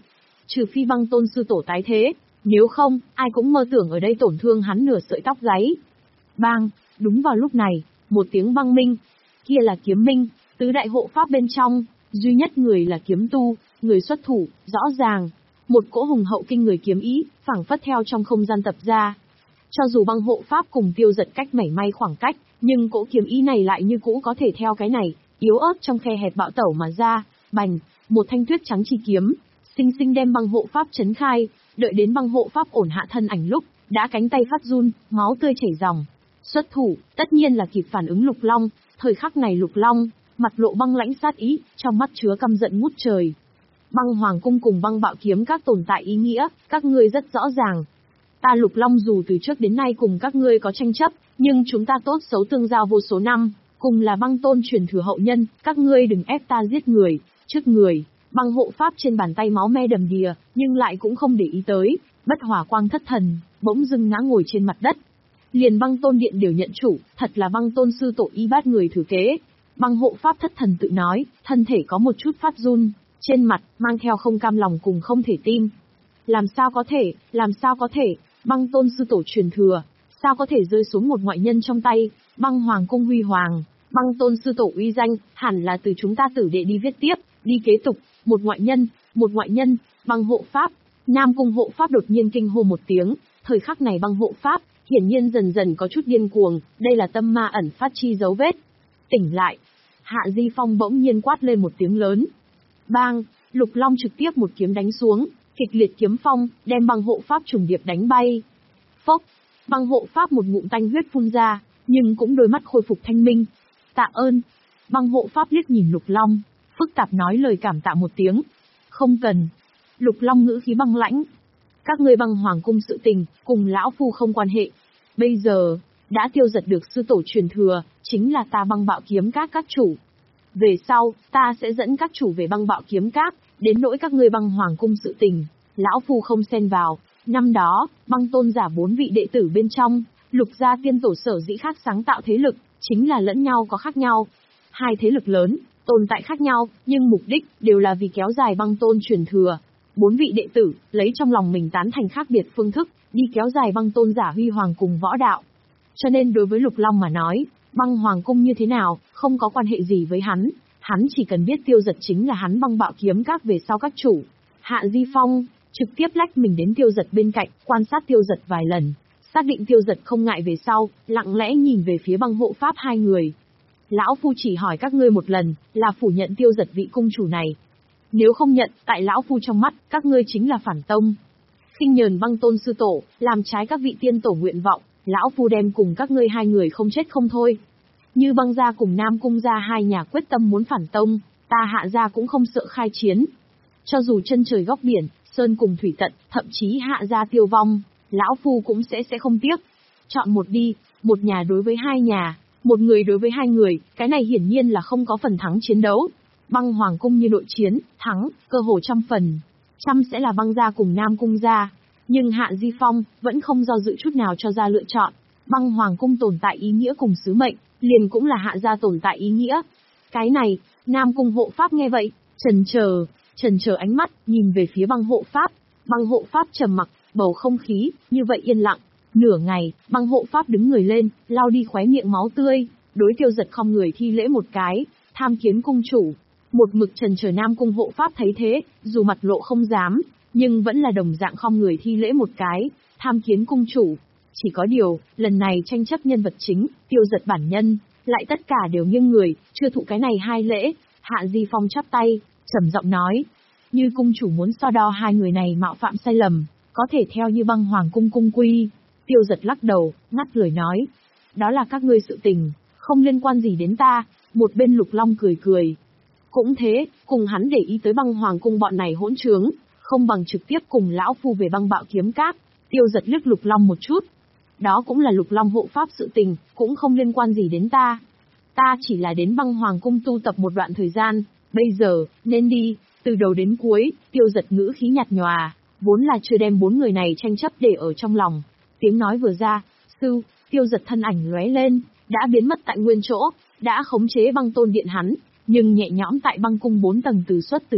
trừ phi băng tôn sư tổ tái thế, nếu không, ai cũng mơ tưởng ở đây tổn thương hắn nửa sợi tóc gáy. Bang, đúng vào lúc này, một tiếng băng minh, kia là kiếm minh, tứ đại hộ pháp bên trong, duy nhất người là kiếm tu, người xuất thủ, rõ ràng. Một cỗ hùng hậu kinh người kiếm ý, phảng phất theo trong không gian tập ra. Cho dù băng hộ pháp cùng Tiêu Dật cách mảy may khoảng cách, nhưng cỗ kiếm ý này lại như cũ có thể theo cái này, yếu ớt trong khe hẹp bạo tẩu mà ra, bành, một thanh tuyết trắng chi kiếm, xinh xinh đem băng hộ pháp chấn khai, đợi đến băng hộ pháp ổn hạ thân ảnh lúc, đã cánh tay phát run, máu tươi chảy ròng. Xuất thủ, tất nhiên là kịp phản ứng Lục Long, thời khắc này Lục Long, mặt lộ băng lãnh sát ý, trong mắt chứa căm giận ngút trời. Băng hoàng cung cùng băng bạo kiếm các tồn tại ý nghĩa, các ngươi rất rõ ràng. Ta Lục Long dù từ trước đến nay cùng các ngươi có tranh chấp, nhưng chúng ta tốt xấu tương giao vô số năm, cùng là băng tôn truyền thừa hậu nhân, các ngươi đừng ép ta giết người, trước người. Băng hộ pháp trên bàn tay máu me đầm đìa, nhưng lại cũng không để ý tới, bất hỏa quang thất thần, bỗng dưng ngã ngồi trên mặt đất. Liền băng tôn điện đều nhận chủ, thật là băng tôn sư tổ y bát người thử kế. Băng hộ pháp thất thần tự nói, thân thể có một chút phát run, trên mặt mang theo không cam lòng cùng không thể tin. Làm sao có thể, làm sao có thể, băng tôn sư tổ truyền thừa, sao có thể rơi xuống một ngoại nhân trong tay, băng hoàng cung huy hoàng, băng tôn sư tổ uy danh, hẳn là từ chúng ta tử đệ đi viết tiếp, đi kế tục, một ngoại nhân, một ngoại nhân, băng hộ pháp. Nam cung hộ pháp đột nhiên kinh hô một tiếng, thời khắc này băng hộ pháp, hiển nhiên dần dần có chút điên cuồng, đây là tâm ma ẩn phát chi dấu vết. Tỉnh lại, Hạ Di Phong bỗng nhiên quát lên một tiếng lớn. Bang, Lục Long trực tiếp một kiếm đánh xuống, kịch liệt kiếm phong, đem băng hộ pháp trùng điệp đánh bay. Phốc, băng hộ pháp một ngụm tanh huyết phun ra, nhưng cũng đôi mắt khôi phục thanh minh. Tạ ơn. Băng hộ pháp liếc nhìn Lục Long, phức tạp nói lời cảm tạ một tiếng. Không cần. Lục Long ngữ khí băng lãnh. Các ngươi băng hoàng cung sự tình, cùng lão phu không quan hệ. Bây giờ, đã Tiêu Dật được sư tổ truyền thừa, chính là ta băng bạo kiếm các các chủ. Về sau, ta sẽ dẫn các chủ về băng bạo kiếm các, đến nỗi các ngươi băng hoàng cung sự tình, lão phu không xen vào. Năm đó, băng tôn giả bốn vị đệ tử bên trong, Lục gia tiên tổ sở dĩ khác sáng tạo thế lực, chính là lẫn nhau có khác nhau. Hai thế lực lớn, tồn tại khác nhau, nhưng mục đích đều là vì kéo dài băng tôn truyền thừa. Bốn vị đệ tử, lấy trong lòng mình tán thành khác biệt phương thức, đi kéo dài băng tôn giả huy hoàng cùng võ đạo. Cho nên đối với Lục Long mà nói, băng hoàng cung như thế nào, không có quan hệ gì với hắn, hắn chỉ cần biết Tiêu Dật chính là hắn băng bạo kiếm các về sau các chủ. Hạ Di Phong, trực tiếp lách mình đến Tiêu Dật bên cạnh, quan sát Tiêu Dật vài lần, xác định Tiêu Dật không ngại về sau, lặng lẽ nhìn về phía băng hộ pháp hai người. Lão phu chỉ hỏi các ngươi một lần, là phủ nhận Tiêu Dật vị cung chủ này. Nếu không nhận, tại lão phu trong mắt, các ngươi chính là phản tông. Khinh nhờn băng tôn sư tổ, làm trái các vị tiên tổ nguyện vọng, lão phu đem cùng các ngươi hai người không chết không thôi. Như băng gia cùng Nam cung gia hai nhà quyết tâm muốn phản tông, ta Hạ gia cũng không sợ khai chiến. Cho dù chân trời góc biển, sơn cùng thủy tận, thậm chí Hạ gia tiêu vong, lão phu cũng sẽ sẽ không tiếc. Chọn một đi, một nhà đối với hai nhà, một người đối với hai người, cái này hiển nhiên là không có phần thắng chiến đấu. Băng hoàng cung như nội chiến, thắng, cơ hồ trăm phần. Trăm sẽ là băng gia cùng Nam cung gia. Nhưng Hạ Di Phong, vẫn không do dự chút nào cho ra lựa chọn. Băng hoàng cung tồn tại ý nghĩa cùng sứ mệnh, liền cũng là Hạ gia tồn tại ý nghĩa. Cái này, Nam cung hộ pháp nghe vậy, trần chờ, trần chờ ánh mắt, nhìn về phía băng hộ pháp. Băng hộ pháp trầm mặc, bầu không khí, như vậy yên lặng. Nửa ngày, băng hộ pháp đứng người lên, lau đi khóe miệng máu tươi, đối Tiêu Dật không người thi lễ một cái, tham kiến cung chủ. Một mực trần chờ Nam cung hộ pháp thấy thế, dù mặt lộ không dám, nhưng vẫn là đồng dạng không người thi lễ một cái, tham kiến cung chủ. Chỉ có điều, lần này tranh chấp nhân vật chính, Tiêu Dật bản nhân, lại tất cả đều nghiêng người, chưa thụ cái này hai lễ. Hạ Di Phong chắp tay, trầm giọng nói, như cung chủ muốn so đo hai người này mạo phạm sai lầm, có thể theo như băng hoàng cung cung quy. Tiêu Dật lắc đầu, ngắt lời nói, đó là các ngươi sự tình, không liên quan gì đến ta. Một bên Lục Long cười cười. Cũng thế, cùng hắn để ý tới băng hoàng cung bọn này hỗn trướng, không bằng trực tiếp cùng lão phu về băng bạo kiếm các. Tiêu Dật liếc Lục Long một chút. Đó cũng là Lục Long hộ pháp sự tình, cũng không liên quan gì đến ta. Ta chỉ là đến băng hoàng cung tu tập một đoạn thời gian, bây giờ, nên đi. Từ đầu đến cuối, Tiêu Dật ngữ khí nhạt nhòa, vốn là chưa đem bốn người này tranh chấp để ở trong lòng. Tiếng nói vừa ra, sư, Tiêu Dật thân ảnh lóe lên, đã biến mất tại nguyên chỗ, đã khống chế băng tôn điện hắn, nhưng nhẹ nhõm tại băng cung bốn tầng từ xuất từ nhập,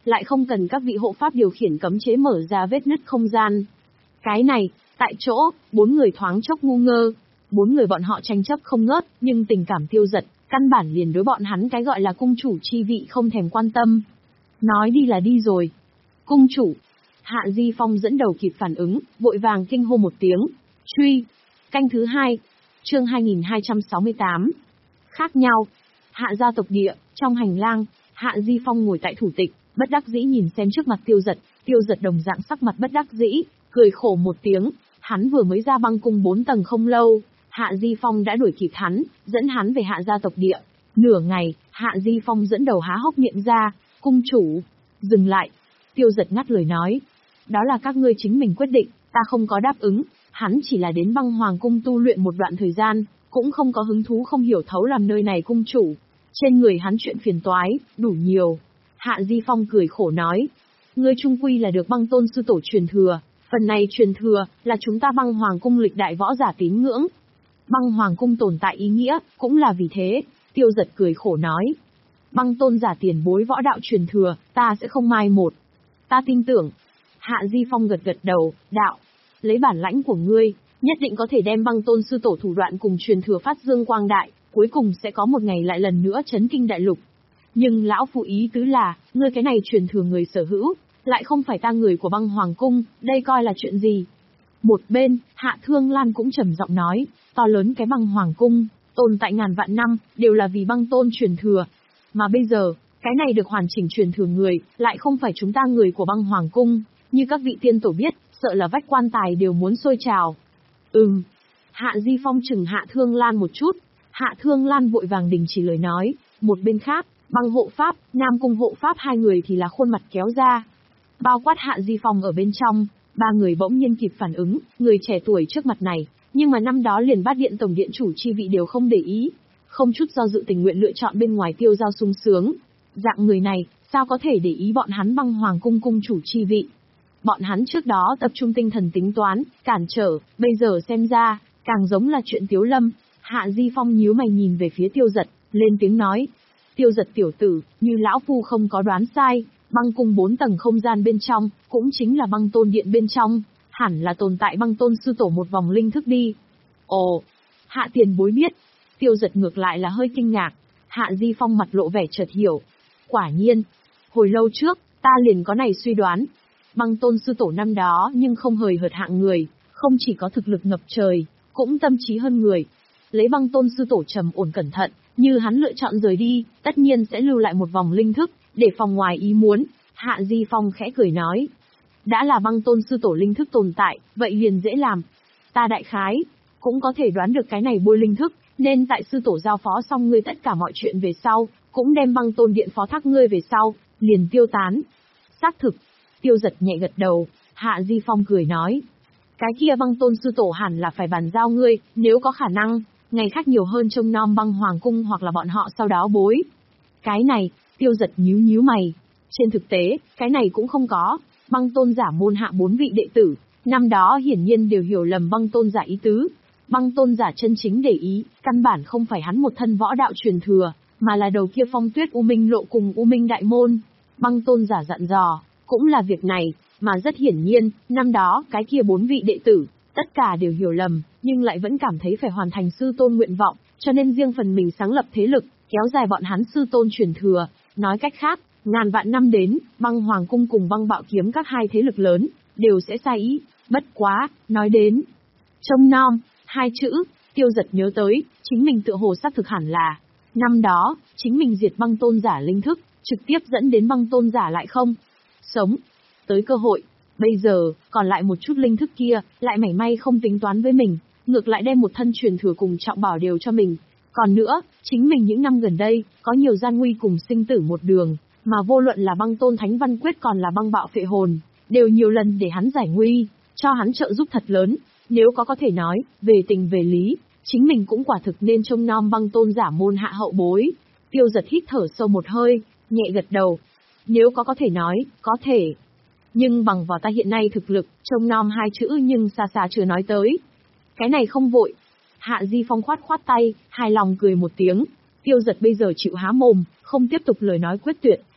lại không cần các vị hộ pháp điều khiển cấm chế mở ra vết nứt không gian. Cái này, tại chỗ, bốn người thoáng chốc ngu ngơ. Bốn người bọn họ tranh chấp không ngớt, nhưng tình cảm Tiêu Dật, căn bản liền đối bọn hắn cái gọi là cung chủ chi vị không thèm quan tâm. Nói đi là đi rồi. Cung chủ. Hạ Di Phong dẫn đầu kịp phản ứng, vội vàng kinh hô một tiếng. Truy. Canh thứ hai. Chương hai nghìn hai trăm sáu mươi tám. Khác nhau. Hạ gia tộc địa, trong hành lang, Hạ Di Phong ngồi tại thủ tịch, bất đắc dĩ nhìn xem trước mặt Tiêu Dật, Tiêu Dật đồng dạng sắc mặt bất đắc dĩ, cười khổ một tiếng, hắn vừa mới ra băng cung bốn tầng không lâu, Hạ Di Phong đã đuổi kịp hắn, dẫn hắn về Hạ gia tộc địa. Nửa ngày, Hạ Di Phong dẫn đầu há hốc miệng ra, cung chủ, dừng lại. Tiêu Dật ngắt lời nói, đó là các ngươi chính mình quyết định, ta không có đáp ứng, hắn chỉ là đến băng hoàng cung tu luyện một đoạn thời gian, cũng không có hứng thú không hiểu thấu làm nơi này cung chủ. Trên người hắn chuyện phiền toái, đủ nhiều. Hạ Di Phong cười khổ nói, ngươi trung quy là được băng tôn sư tổ truyền thừa, phần này truyền thừa, là chúng ta băng hoàng cung lịch đại võ giả tín ngưỡng. Băng hoàng cung tồn tại ý nghĩa, cũng là vì thế. Tiêu Dật cười khổ nói, băng tôn giả tiền bối võ đạo truyền thừa, ta sẽ không mai một. Ta tin tưởng. Hạ Di Phong gật gật đầu, đạo, lấy bản lãnh của ngươi, nhất định có thể đem băng tôn sư tổ thủ đoạn cùng truyền thừa phát dương quang đại, cuối cùng sẽ có một ngày lại lần nữa chấn kinh đại lục. Nhưng lão phụ ý tứ là, ngươi cái này truyền thừa người sở hữu, lại không phải ta người của băng hoàng cung, đây coi là chuyện gì? Một bên, Hạ Thương Lan cũng trầm giọng nói, to lớn cái băng hoàng cung, tồn tại ngàn vạn năm, đều là vì băng tôn truyền thừa. Mà bây giờ, cái này được hoàn chỉnh truyền thừa người, lại không phải chúng ta người của băng hoàng cung, như các vị tiên tổ biết, sợ là vách quan tài đều muốn sôi trào. Ừm. Hạ Di Phong chừng Hạ Thương Lan một chút, Hạ Thương Lan vội vàng đình chỉ lời nói, một bên khác, băng hộ pháp, Nam cung hộ pháp hai người thì là khuôn mặt kéo ra. Bao quát Hạ Di Phong ở bên trong, ba người bỗng nhiên kịp phản ứng, người trẻ tuổi trước mặt này, nhưng mà năm đó liền Bát Điện tổng điện chủ chi vị đều không để ý, không chút do dự tình nguyện lựa chọn bên ngoài tiêu giao sung sướng. Dạng người này, sao có thể để ý bọn hắn băng hoàng cung cung chủ chi vị? Bọn hắn trước đó tập trung tinh thần tính toán, cản trở, bây giờ xem ra, càng giống là chuyện Tiếu Lâm. Hạ Di Phong nhíu mày nhìn về phía Tiêu Dật, lên tiếng nói. Tiêu Dật tiểu tử, như lão phu không có đoán sai, băng cung bốn tầng không gian bên trong, cũng chính là băng tôn điện bên trong, hẳn là tồn tại băng tôn sư tổ một vòng linh thức đi. Ồ, Hạ tiền bối biết. Tiêu Dật ngược lại là hơi kinh ngạc. Hạ Di Phong mặt lộ vẻ chợt hiểu. Quả nhiên, hồi lâu trước, ta liền có này suy đoán. Băng tôn sư tổ năm đó nhưng không hời hợt hạng người, không chỉ có thực lực ngập trời, cũng tâm trí hơn người. Lấy băng tôn sư tổ trầm ổn cẩn thận, như hắn lựa chọn rời đi, tất nhiên sẽ lưu lại một vòng linh thức, để phòng ngoài ý muốn. Hạ Di Phong khẽ cười nói. Đã là băng tôn sư tổ linh thức tồn tại, vậy liền dễ làm. Ta đại khái, cũng có thể đoán được cái này bôi linh thức, nên tại sư tổ giao phó xong ngươi tất cả mọi chuyện về sau, cũng đem băng tôn điện phó thác ngươi về sau, liền tiêu tán. Xác thực. Tiêu Dật nhẹ gật đầu, Hạ Di Phong cười nói. Cái kia băng tôn sư tổ hẳn là phải bàn giao ngươi, nếu có khả năng, ngày khác nhiều hơn trông nom băng hoàng cung hoặc là bọn họ sau đó bối. Cái này, Tiêu Dật nhíu nhíu mày. Trên thực tế, cái này cũng không có, băng tôn giả môn hạ bốn vị đệ tử, năm đó hiển nhiên đều hiểu lầm băng tôn giả ý tứ. Băng tôn giả chân chính để ý, căn bản không phải hắn một thân võ đạo truyền thừa, mà là đầu kia Phong Tuyết U Minh lộ cùng U Minh đại môn. Băng tôn giả dặn dò, cũng là việc này, mà rất hiển nhiên, năm đó cái kia bốn vị đệ tử, tất cả đều hiểu lầm, nhưng lại vẫn cảm thấy phải hoàn thành sư tôn nguyện vọng, cho nên riêng phần mình sáng lập thế lực, kéo dài bọn hắn sư tôn truyền thừa. Nói cách khác, ngàn vạn năm đến, băng hoàng cung cùng băng bạo kiếm các hai thế lực lớn, đều sẽ sai ý. Bất quá, nói đến trông nom, hai chữ, Tiêu Dật nhớ tới, chính mình tựa hồ xác thực hẳn là, năm đó, chính mình diệt băng tôn giả linh thức, trực tiếp dẫn đến băng tôn giả lại không sống tới cơ hội. Bây giờ, còn lại một chút linh thức kia, lại mảy may không tính toán với mình, ngược lại đem một thân truyền thừa cùng trọng bảo đều cho mình. Còn nữa, chính mình những năm gần đây, có nhiều gian nguy cùng sinh tử một đường, mà vô luận là băng tôn thánh văn quyết còn là băng bạo phệ hồn, đều nhiều lần để hắn giải nguy, cho hắn trợ giúp thật lớn. Nếu có có thể nói, về tình về lý, chính mình cũng quả thực nên trông nom băng tôn giả môn hạ hậu bối. Tiêu Dật hít thở sâu một hơi, nhẹ gật đầu. Nếu có có thể nói, có thể. Nhưng bằng vào ta hiện nay thực lực, trông nom hai chữ nhưng xa xa chưa nói tới. Cái này không vội. Hạ Di Phong khoát khoát tay, hài lòng cười một tiếng. Tiêu Dật bây giờ chịu há mồm, không tiếp tục lời nói quyết tuyệt,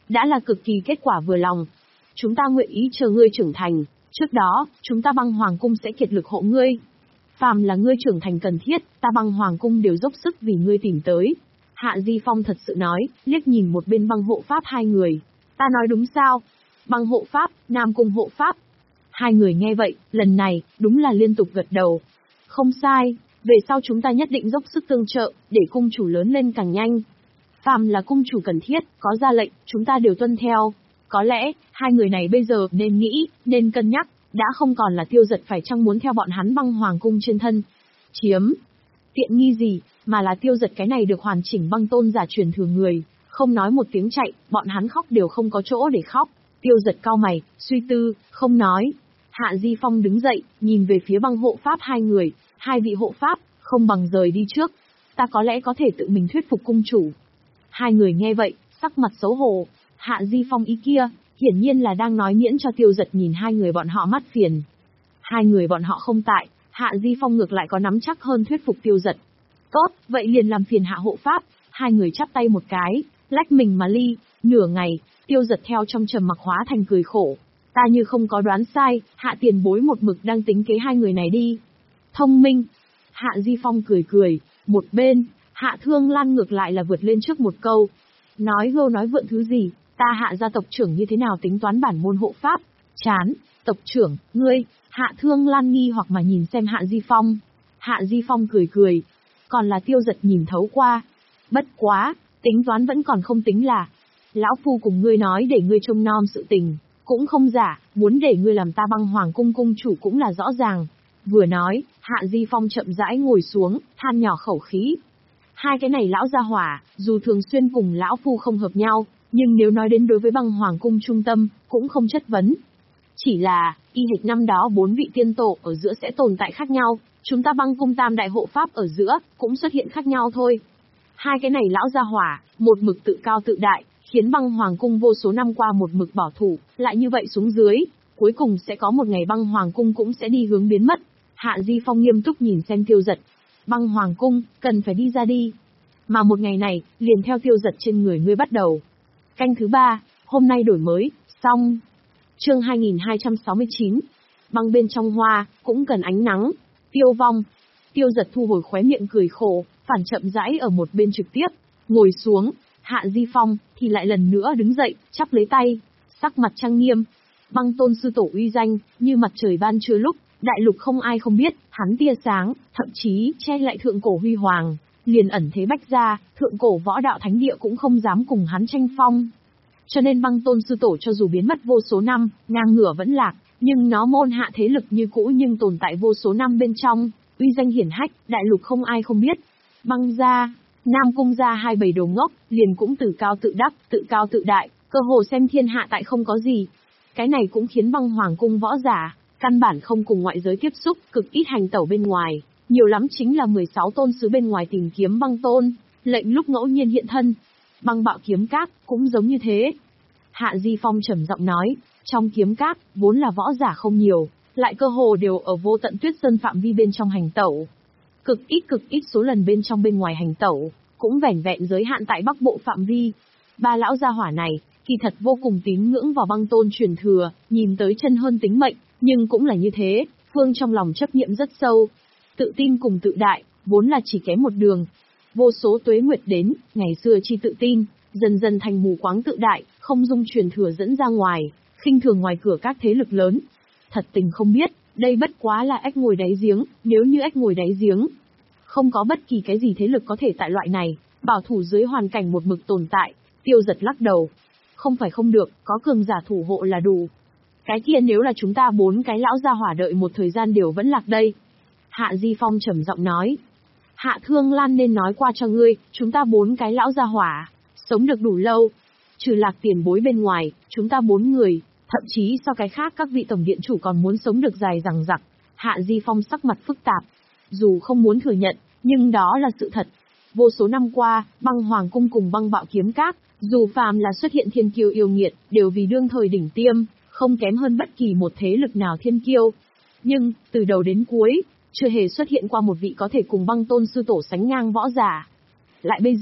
đã là cực kỳ kết quả vừa lòng. Chúng ta nguyện ý chờ ngươi trưởng thành, trước đó, chúng ta băng hoàng cung sẽ kiệt lực hộ ngươi. Phàm là ngươi trưởng thành cần thiết, ta băng hoàng cung đều dốc sức vì ngươi tìm tới. Hạ Di Phong thật sự nói, liếc nhìn một bên băng hộ pháp hai người. Ta nói đúng sao? Băng hộ pháp, Nam cung hộ pháp. Hai người nghe vậy, lần này, đúng là liên tục gật đầu. Không sai, về sau chúng ta nhất định dốc sức tương trợ, để cung chủ lớn lên càng nhanh. Phàm là cung chủ cần thiết, có ra lệnh, chúng ta đều tuân theo. Có lẽ, hai người này bây giờ nên nghĩ, nên cân nhắc, đã không còn là Tiêu Dật phải chăng muốn theo bọn hắn băng hoàng cung trên thân. Chiếm tiện nghi gì, mà là Tiêu Dật cái này được hoàn chỉnh băng tôn giả truyền thừa người, không nói một tiếng chạy, bọn hắn khóc đều không có chỗ để khóc. Tiêu Dật cau mày, suy tư, không nói. Hạ Di Phong đứng dậy, nhìn về phía băng hộ pháp hai người, hai vị hộ pháp, không bằng rời đi trước. Ta có lẽ có thể tự mình thuyết phục cung chủ. Hai người nghe vậy, sắc mặt xấu hổ. Hạ Di Phong ý kia, hiển nhiên là đang nói miễn cho Tiêu Dật nhìn hai người bọn họ mắt phiền. Hai người bọn họ không tại, Hạ Di Phong ngược lại có nắm chắc hơn thuyết phục Tiêu Dật. Tốt, vậy liền làm phiền Hạ hộ pháp. Hai người chắp tay một cái, lách mình mà ly. Nửa ngày, Tiêu Dật theo trong trầm mặc hóa thành cười khổ. Ta như không có đoán sai, Hạ tiền bối một mực đang tính kế hai người này đi. Thông minh. Hạ Di Phong cười cười, một bên, Hạ Thương Lan ngược lại là vượt lên trước một câu. Nói gâu nói vượn thứ gì, ta Hạ gia tộc trưởng như thế nào tính toán bản môn hộ pháp? Chán, tộc trưởng, ngươi. Hạ Thương Lan nghi hoặc mà nhìn xem Hạ Di Phong. Hạ Di Phong cười cười. Còn là Tiêu Dật nhìn thấu qua. Bất quá, tính toán vẫn còn không tính là. Lão phu cùng ngươi nói để ngươi trông nom sự tình, cũng không giả, muốn để ngươi làm ta băng hoàng cung cung chủ cũng là rõ ràng. Vừa nói, Hạ Di Phong chậm rãi ngồi xuống, than nhỏ khẩu khí. Hai cái này lão gia hỏa, dù thường xuyên cùng lão phu không hợp nhau, nhưng nếu nói đến đối với băng hoàng cung trung tâm, cũng không chất vấn. Chỉ là, y hệt năm đó bốn vị tiên tổ ở giữa sẽ tồn tại khác nhau, chúng ta băng cung tam đại hộ pháp ở giữa, cũng xuất hiện khác nhau thôi. Hai cái này lão gia hỏa, một mực tự cao tự đại, khiến băng hoàng cung vô số năm qua một mực bảo thủ, lại như vậy xuống dưới, cuối cùng sẽ có một ngày băng hoàng cung cũng sẽ đi hướng biến mất. Hạ Di Phong nghiêm túc nhìn xem Tiêu Dật. Băng hoàng cung, cần phải đi ra đi. Mà một ngày này, liền theo Tiêu Dật trên người ngươi bắt đầu. Canh thứ ba, hôm nay đổi mới, xong. Chương hai nghìn hai trăm sáu mươi chín. Băng bên trong hoa, cũng cần ánh nắng. Tiêu vong. Tiêu Dật thu hồi khóe miệng cười khổ, phản chậm rãi ở một bên trực tiếp, ngồi xuống. Hạ Di Phong, thì lại lần nữa đứng dậy, chắp lấy tay, sắc mặt trang nghiêm. Băng tôn sư tổ uy danh, như mặt trời ban trưa lúc, đại lục không ai không biết, hắn tia sáng, thậm chí, che lại thượng cổ huy hoàng, liền ẩn thế bách gia, thượng cổ võ đạo thánh địa cũng không dám cùng hắn tranh phong. Cho nên băng tôn sư tổ cho dù biến mất vô số năm, ngang ngửa vẫn lạc, nhưng nó môn hạ thế lực như cũ nhưng tồn tại vô số năm bên trong, uy danh hiển hách, đại lục không ai không biết. Băng gia, Nam cung gia hai bầy đồ ngốc, liền cũng tự cao tự đắc, tự cao tự đại, cơ hồ xem thiên hạ tại không có gì. Cái này cũng khiến băng hoàng cung võ giả, căn bản không cùng ngoại giới tiếp xúc, cực ít hành tẩu bên ngoài, nhiều lắm chính là mười sáu tôn sứ bên ngoài tìm kiếm băng tôn, lệnh lúc ngẫu nhiên hiện thân. Băng bạo kiếm các, cũng giống như thế. Hạ Di Phong trầm giọng nói, trong kiếm các, vốn là võ giả không nhiều, lại cơ hồ đều ở vô tận tuyết sơn phạm vi bên trong hành tẩu. Cực ít cực ít số lần bên trong bên ngoài hành tẩu, cũng vẻn vẹn giới hạn tại Bắc Bộ phạm vi. Ba lão gia hỏa này, kỳ thật vô cùng tín ngưỡng vào băng tôn truyền thừa, nhìn tới chân hơn tính mệnh, nhưng cũng là như thế, Phương trong lòng chấp niệm rất sâu. Tự tin cùng tự đại, vốn là chỉ kém một đường. Vô số tuế nguyệt đến, ngày xưa chi tự tin, dần dần thành mù quáng tự đại, không dung truyền thừa dẫn ra ngoài, khinh thường ngoài cửa các thế lực lớn. Thật tình không biết, đây bất quá là ếch ngồi đáy giếng, nếu như ếch ngồi đáy giếng. Không có bất kỳ cái gì thế lực có thể tại loại này, bảo thủ dưới hoàn cảnh một mực tồn tại. Tiêu Dật lắc đầu. Không phải không được, có cường giả thủ hộ là đủ. Cái kia nếu là chúng ta bốn cái lão gia hỏa đợi một thời gian đều vẫn lạc đây. Hạ Di Phong trầm giọng nói. Hạ Thương Lan nên nói qua cho ngươi, chúng ta bốn cái lão gia hỏa, sống được đủ lâu. Trừ lạc tiền bối bên ngoài, chúng ta bốn người, thậm chí so cái khác các vị tổng điện chủ còn muốn sống được dài dằng dặc. Hạ Di Phong sắc mặt phức tạp. Dù không muốn thừa nhận, nhưng đó là sự thật. Vô số năm qua, băng hoàng cung cùng băng bạo kiếm các, dù phàm là xuất hiện thiên kiêu yêu nghiệt, đều vì đương thời đỉnh tiêm, không kém hơn bất kỳ một thế lực nào thiên kiêu. Nhưng, từ đầu đến cuối, chưa hề xuất hiện qua một vị có thể cùng băng tôn sư tổ sánh ngang võ giả. Lại bây giờ,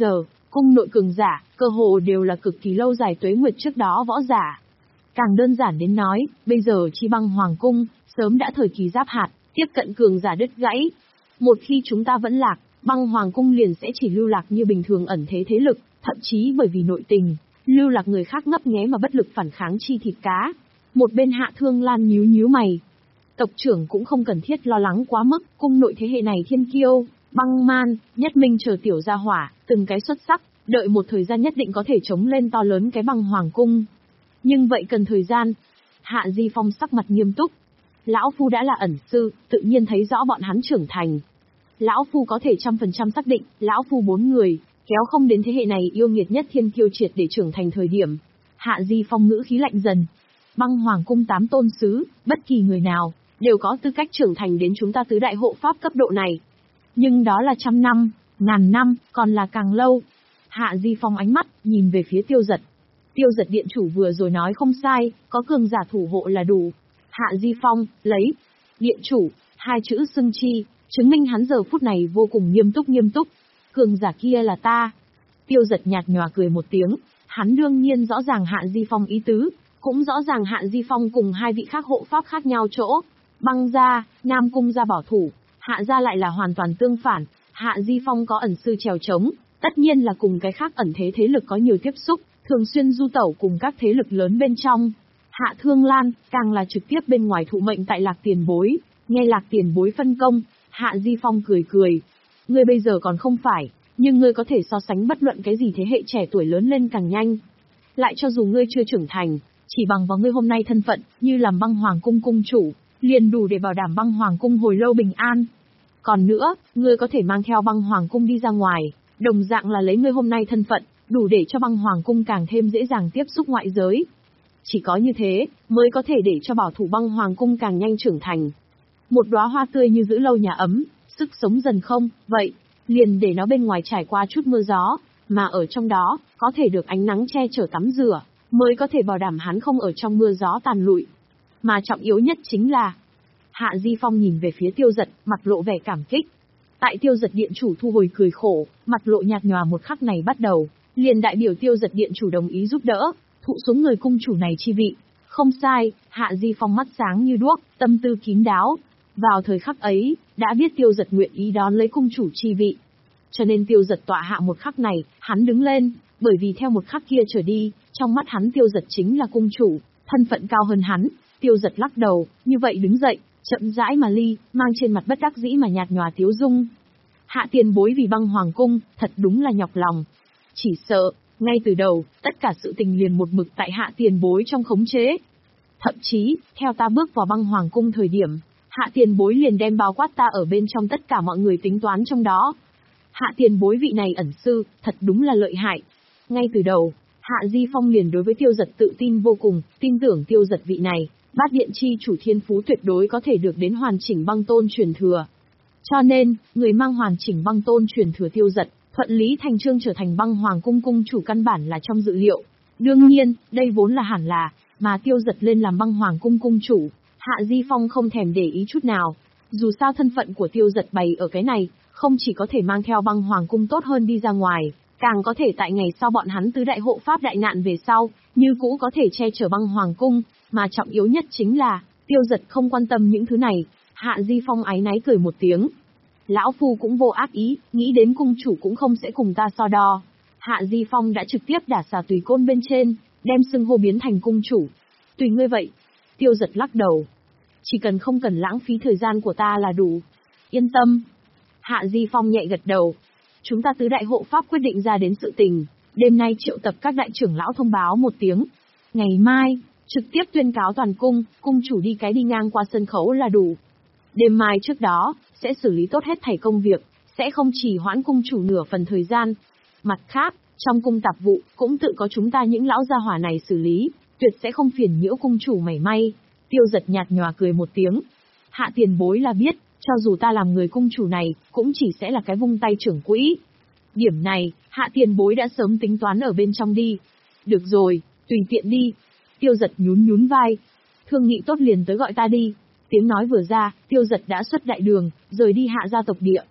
Cung nội cường giả, cơ hồ đều là cực kỳ lâu dài tuế nguyệt trước đó võ giả. Càng đơn giản đến nói, bây giờ Chi Băng Hoàng Cung, sớm đã thời kỳ giáp hạt, tiếp cận cường giả đứt gãy. Một khi chúng ta vẫn lạc, Băng Hoàng Cung liền sẽ chỉ lưu lạc như bình thường ẩn thế thế lực, thậm chí bởi vì nội tình, lưu lạc người khác ngấp nghé mà bất lực phản kháng chi thịt cá. Một bên Hạ Thương Lan nhíu nhíu mày. Tộc trưởng cũng không cần thiết lo lắng quá mức, cung nội thế hệ này thiên kiêu, Băng Man, Nhất Minh chờ tiểu gia hỏa, từng cái xuất sắc, đợi một thời gian nhất định có thể chống lên to lớn cái Băng Hoàng Cung. Nhưng vậy cần thời gian. Hạ Di Phong sắc mặt nghiêm túc. Lão Phu đã là ẩn sư, tự nhiên thấy rõ bọn hắn trưởng thành. Lão Phu có thể trăm phần trăm xác định, Lão Phu bốn người, kéo không đến thế hệ này yêu nghiệt nhất thiên kiêu triệt để trưởng thành thời điểm. Hạ Di Phong ngữ khí lạnh dần. Băng Hoàng Cung tám tôn sứ, bất kỳ người nào, đều có tư cách trưởng thành đến chúng ta tứ đại hộ pháp cấp độ này. Nhưng đó là trăm năm, ngàn năm, còn là càng lâu. Hạ Di Phong ánh mắt, nhìn về phía Tiêu Giật. Tiêu Giật điện chủ vừa rồi nói không sai, có cường giả thủ hộ là đủ. Hạ Di Phong, lấy, điện chủ, hai chữ xưng chi, chứng minh hắn giờ phút này vô cùng nghiêm túc nghiêm túc. Cường giả kia là ta. Tiêu Giật nhạt nhòa cười một tiếng, hắn đương nhiên rõ ràng Hạ Di Phong ý tứ, cũng rõ ràng Hạ Di Phong cùng hai vị khác hộ pháp khác nhau chỗ. Băng gia, Nam Cung gia bảo thủ, Hạ gia lại là hoàn toàn tương phản. Hạ Di Phong có ẩn sư trèo trống, tất nhiên là cùng cái khác ẩn thế thế lực có nhiều tiếp xúc, thường xuyên du tẩu cùng các thế lực lớn bên trong. Hạ Thương Lan, càng là trực tiếp bên ngoài thụ mệnh tại Lạc Tiền Bối, nghe Lạc Tiền Bối phân công. Hạ Di Phong cười cười. Ngươi bây giờ còn không phải, nhưng ngươi có thể so sánh bất luận cái gì thế hệ trẻ tuổi lớn lên càng nhanh. Lại cho dù ngươi chưa trưởng thành, chỉ bằng vào ngươi hôm nay thân phận, như làm Băng Hoàng Cung cung chủ, liền đủ để bảo đảm Băng Hoàng Cung hồi lâu bình an. Còn nữa, ngươi có thể mang theo Băng Hoàng Cung đi ra ngoài, đồng dạng là lấy ngươi hôm nay thân phận, đủ để cho Băng Hoàng Cung càng thêm dễ dàng tiếp xúc ngoại giới. Chỉ có như thế, mới có thể để cho bảo thủ Băng Hoàng Cung càng nhanh trưởng thành. Một đóa hoa tươi như giữ lâu nhà ấm, sức sống dần không, vậy, liền để nó bên ngoài trải qua chút mưa gió, mà ở trong đó, có thể được ánh nắng che chở tắm rửa, mới có thể bảo đảm hắn không ở trong mưa gió tàn lụi. Mà trọng yếu nhất chính là, Hạ Di Phong nhìn về phía Tiêu Giật, mặt lộ vẻ cảm kích. Tại Tiêu Giật điện chủ thu hồi cười khổ, mặt lộ nhạt nhòa một khắc này bắt đầu, liền đại biểu Tiêu Giật điện chủ đồng ý giúp đỡ, thụ xuống người cung chủ này chi vị. Không sai, Hạ Di Phong mắt sáng như đuốc, tâm tư kín đáo. Vào thời khắc ấy, đã biết Tiêu Giật nguyện ý đón lấy cung chủ chi vị. Cho nên Tiêu Giật tọa hạ một khắc này, hắn đứng lên, bởi vì theo một khắc kia trở đi, trong mắt hắn Tiêu Giật chính là cung chủ, thân phận cao hơn hắn. Tiêu Giật lắc đầu, như vậy đứng dậy, chậm rãi mà ly, mang trên mặt bất đắc dĩ mà nhạt nhòa tiếu dung. Hạ Tiền Bối vì Băng Hoàng Cung, thật đúng là nhọc lòng. Chỉ sợ, ngay từ đầu, tất cả sự tình liền một mực tại Hạ Tiền Bối trong khống chế. Thậm chí, theo ta bước vào Băng Hoàng Cung thời điểm, Hạ Tiền Bối liền đem bao quát ta ở bên trong tất cả mọi người tính toán trong đó. Hạ Tiền Bối vị này ẩn sư, thật đúng là lợi hại. Ngay từ đầu, Hạ Di Phong liền đối với Tiêu Giật tự tin vô cùng, tin tưởng Tiêu Giật vị này, bát điện chi chủ thiên phú tuyệt đối có thể được đến hoàn chỉnh băng tôn truyền thừa. Cho nên, người mang hoàn chỉnh băng tôn truyền thừa Tiêu Giật, thuận lý thành chương trở thành Băng Hoàng Cung cung chủ căn bản là trong dự liệu. Đương nhiên, đây vốn là hẳn là, mà Tiêu Giật lên làm Băng Hoàng Cung cung chủ, Hạ Di Phong không thèm để ý chút nào. Dù sao thân phận của Tiêu Giật bày ở cái này, không chỉ có thể mang theo Băng Hoàng Cung tốt hơn đi ra ngoài, càng có thể tại ngày sau bọn hắn tứ đại hộ pháp đại nạn về sau, như cũ có thể che chở Băng Hoàng Cung, mà trọng yếu nhất chính là, Tiêu Giật không quan tâm những thứ này. Hạ Di Phong áy náy cười một tiếng. Lão Phu cũng vô ác ý, nghĩ đến cung chủ cũng không sẽ cùng ta so đo. Hạ Di Phong đã trực tiếp đả xà tùy côn bên trên, đem xưng hô biến thành cung chủ. Tùy ngươi vậy. Tiêu Giật lắc đầu. Chỉ cần không cần lãng phí thời gian của ta là đủ. Yên tâm. Hạ Di Phong nhẹ gật đầu. Chúng ta tứ đại hộ pháp quyết định ra đến sự tình, đêm nay triệu tập các đại trưởng lão thông báo một tiếng. Ngày mai, trực tiếp tuyên cáo toàn cung, cung chủ đi cái đi ngang qua sân khấu là đủ. Đêm mai trước đó, sẽ xử lý tốt hết thảy công việc, sẽ không chỉ hoãn cung chủ nửa phần thời gian. Mặt khác, trong cung tạp vụ, cũng tự có chúng ta những lão gia hỏa này xử lý, tuyệt sẽ không phiền nhiễu cung chủ mảy may. Tiêu Giật nhạt nhòa cười một tiếng. Hạ Tiền Bối là biết, cho dù ta làm người cung chủ này, cũng chỉ sẽ là cái vung tay trưởng quỹ. Điểm này, Hạ Tiền Bối đã sớm tính toán ở bên trong đi. Được rồi, tùy tiện đi. Tiêu Giật nhún nhún vai. Thương nghị tốt liền tới gọi ta đi. Tiếng nói vừa ra, Tiêu Giật đã xuất đại đường, rời đi Hạ gia tộc địa.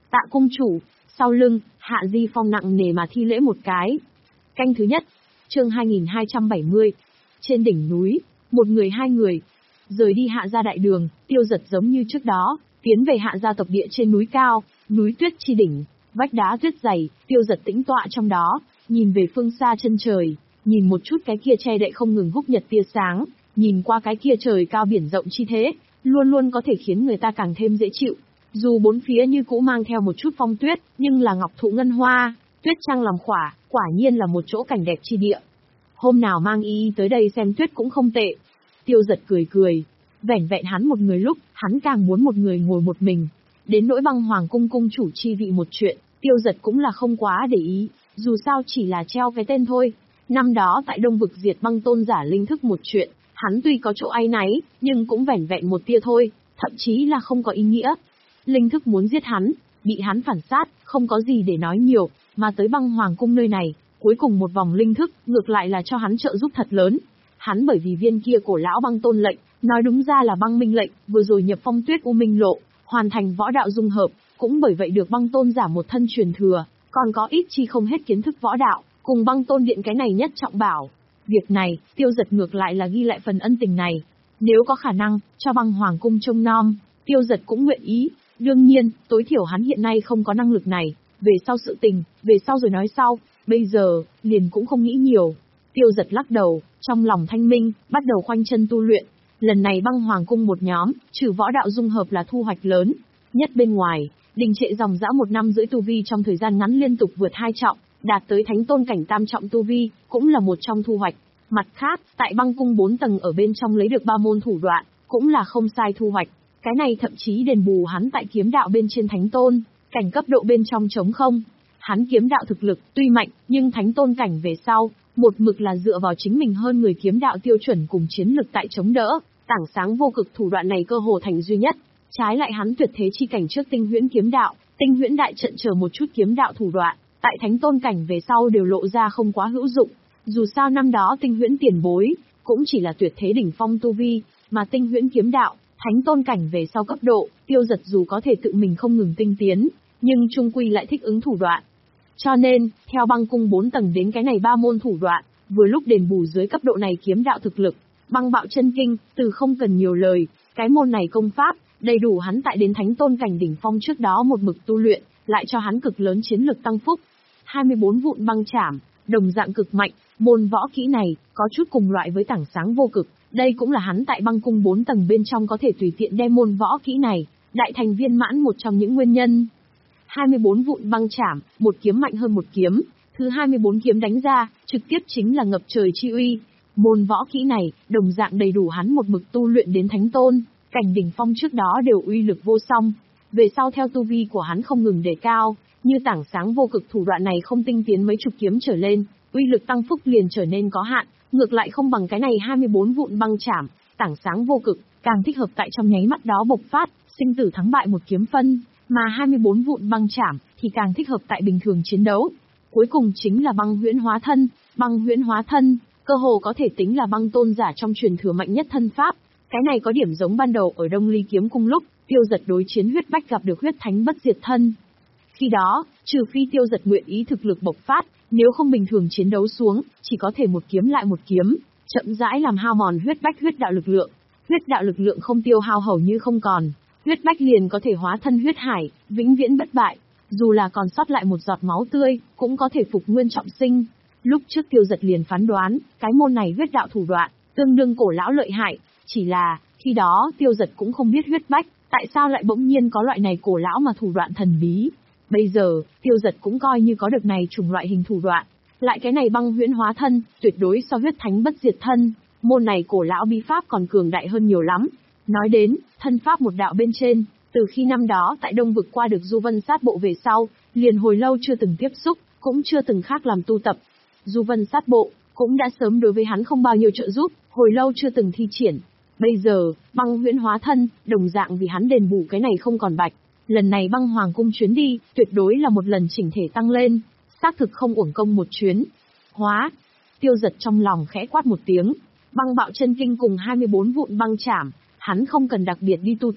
Tạ cung chủ, sau lưng, Hạ Di Phong nặng nề mà thi lễ một cái. Canh thứ nhất, chương hai nghìn hai trăm bảy mươi. Trên đỉnh núi, một người hai người. Rời đi Hạ gia đại đường, Tiêu Dật giống như trước đó, tiến về Hạ gia tộc địa trên núi cao, núi tuyết chi đỉnh, vách đá tuyết dày, Tiêu Dật tĩnh tọa trong đó, nhìn về phương xa chân trời, nhìn một chút cái kia che đậy không ngừng húc nhật tia sáng, nhìn qua cái kia trời cao biển rộng chi thế, luôn luôn có thể khiến người ta càng thêm dễ chịu. Dù bốn phía như cũ mang theo một chút phong tuyết, nhưng là ngọc thụ ngân hoa, tuyết trăng làm khỏa, quả nhiên là một chỗ cảnh đẹp chi địa. Hôm nào mang y y tới đây xem tuyết cũng không tệ. Tiêu Dật cười cười. Vẻn vẹn hắn một người lúc, hắn càng muốn một người ngồi một mình. Đến nỗi Băng Hoàng cung cung chủ chi vị một chuyện, Tiêu Dật cũng là không quá để ý, dù sao chỉ là treo cái tên thôi. Năm đó tại Đông vực diệt băng tôn giả linh thức một chuyện, hắn tuy có chỗ áy náy, nhưng cũng vẻn vẹn một tia thôi, thậm chí là không có ý nghĩa. Linh thức muốn giết hắn, bị hắn phản sát, không có gì để nói nhiều, mà tới Băng Hoàng cung nơi này, cuối cùng một vòng linh thức, ngược lại là cho hắn trợ giúp thật lớn. Hắn bởi vì viên kia cổ lão băng tôn lệnh, nói đúng ra là băng minh lệnh, vừa rồi nhập phong tuyết u minh lộ, hoàn thành võ đạo dung hợp, cũng bởi vậy được băng tôn giả một thân truyền thừa, còn có ít chi không hết kiến thức võ đạo, cùng băng tôn điện cái này nhất trọng bảo. Việc này, Tiêu Dật ngược lại là ghi lại phần ân tình này. Nếu có khả năng, cho Băng Hoàng cung trông nom, Tiêu Dật cũng nguyện ý. Đương nhiên, tối thiểu hắn hiện nay không có năng lực này, về sau sự tình, về sau rồi nói sau, bây giờ, liền cũng không nghĩ nhiều. Tiêu Dật lắc đầu, trong lòng thanh minh, bắt đầu khoanh chân tu luyện. Lần này Băng Hoàng cung một nhóm, trừ võ đạo dung hợp là thu hoạch lớn. Nhất bên ngoài, đình trệ dòng dã một năm rưỡi tu vi trong thời gian ngắn liên tục vượt hai trọng, đạt tới thánh tôn cảnh tam trọng tu vi, cũng là một trong thu hoạch. Mặt khác, tại băng cung bốn tầng ở bên trong lấy được ba môn thủ đoạn, cũng là không sai thu hoạch. Cái này thậm chí đền bù hắn tại kiếm đạo bên trên thánh tôn, cảnh cấp độ bên trong trống không. Hắn kiếm đạo thực lực tuy mạnh, nhưng thánh tôn cảnh về sau, một mực là dựa vào chính mình hơn người kiếm đạo tiêu chuẩn cùng chiến lực tại chống đỡ, tảng sáng vô cực thủ đoạn này cơ hồ thành duy nhất. Trái lại hắn tuyệt thế chi cảnh trước tinh huyễn kiếm đạo, tinh huyễn đại trận chờ một chút kiếm đạo thủ đoạn, tại thánh tôn cảnh về sau đều lộ ra không quá hữu dụng. Dù sao năm đó tinh huyễn tiền bối, cũng chỉ là tuyệt thế đỉnh phong tu vi, mà tinh huyễn kiếm đạo, thánh tôn cảnh về sau cấp độ, Tiêu Dật dù có thể tự mình không ngừng tinh tiến, nhưng chung quy lại thích ứng thủ đoạn. Cho nên, theo băng cung bốn tầng đến cái này ba môn thủ đoạn, vừa lúc đền bù dưới cấp độ này kiếm đạo thực lực, băng bạo chân kinh, từ không cần nhiều lời, cái môn này công pháp, đầy đủ hắn tại đến thánh tôn cảnh đỉnh phong trước đó một mực tu luyện, lại cho hắn cực lớn chiến lực tăng phúc. hai mươi bốn vụn băng chảm, đồng dạng cực mạnh, môn võ kỹ này, có chút cùng loại với tảng sáng vô cực, đây cũng là hắn tại băng cung bốn tầng bên trong có thể tùy tiện đem môn võ kỹ này, đại thành viên mãn một trong những nguyên nhân. hai mươi bốn vụn băng chảm, một kiếm mạnh hơn một kiếm, thứ hai mươi bốn kiếm đánh ra, trực tiếp chính là ngập trời chi uy. Môn võ kỹ này, đồng dạng đầy đủ hắn một mực tu luyện đến thánh tôn, cảnh đỉnh phong trước đó đều uy lực vô song. Về sau theo tu vi của hắn không ngừng đề cao, như tảng sáng vô cực thủ đoạn này không tinh tiến mấy chục kiếm trở lên, uy lực tăng phúc liền trở nên có hạn, ngược lại không bằng cái này hai mươi bốn vụn băng chảm, tảng sáng vô cực, càng thích hợp tại trong nháy mắt đó bộc phát, sinh tử thắng bại một kiếm phân, mà hai mươi bốn vụn băng chảm thì càng thích hợp tại bình thường chiến đấu. Cuối cùng chính là băng huyễn hóa thân, băng huyễn hóa thân, cơ hồ có thể tính là băng tôn giả trong truyền thừa mạnh nhất thân pháp. Cái này có điểm giống ban đầu ở Đông Ly kiếm cung lúc, Tiêu Dật đối chiến huyết bách gặp được huyết thánh bất diệt thân. Khi đó, trừ phi Tiêu Dật nguyện ý thực lực bộc phát, nếu không bình thường chiến đấu xuống, chỉ có thể một kiếm lại một kiếm, chậm rãi làm hao mòn huyết bách huyết đạo lực lượng. Huyết đạo lực lượng không tiêu hao hầu như không còn, huyết bách liền có thể hóa thân huyết hải, vĩnh viễn bất bại. Dù là còn sót lại một giọt máu tươi, cũng có thể phục nguyên trọng sinh. Lúc trước Tiêu Dật liền phán đoán, cái môn này huyết đạo thủ đoạn, tương đương cổ lão lợi hại. Chỉ là, khi đó Tiêu Dật cũng không biết huyết bách, tại sao lại bỗng nhiên có loại này cổ lão mà thủ đoạn thần bí. Bây giờ, Tiêu Dật cũng coi như có được này chủng loại hình thủ đoạn. Lại cái này băng huyễn hóa thân, tuyệt đối so huyết thánh bất diệt thân, môn này cổ lão bí pháp còn cường đại hơn nhiều lắm. Nói đến, thân pháp một đạo bên trên, từ khi năm đó tại Đông vực qua được Du Vân sát bộ về sau, liền hồi lâu chưa từng tiếp xúc, cũng chưa từng khác làm tu tập. Du Vân sát bộ, cũng đã sớm đối với hắn không bao nhiêu trợ giúp, hồi lâu chưa từng thi triển. Bây giờ, băng huyễn hóa thân, đồng dạng vì hắn đền bù cái này không còn bạch. Lần này băng hoàng cung chuyến đi, tuyệt đối là một lần chỉnh thể tăng lên, xác thực không uổng công một chuyến. Hóa, Tiêu Dật trong lòng khẽ quát một tiếng, băng bạo chân kinh cùng hai mươi bốn vụn băng chảm, hắn không cần đặc biệt đi tu tập,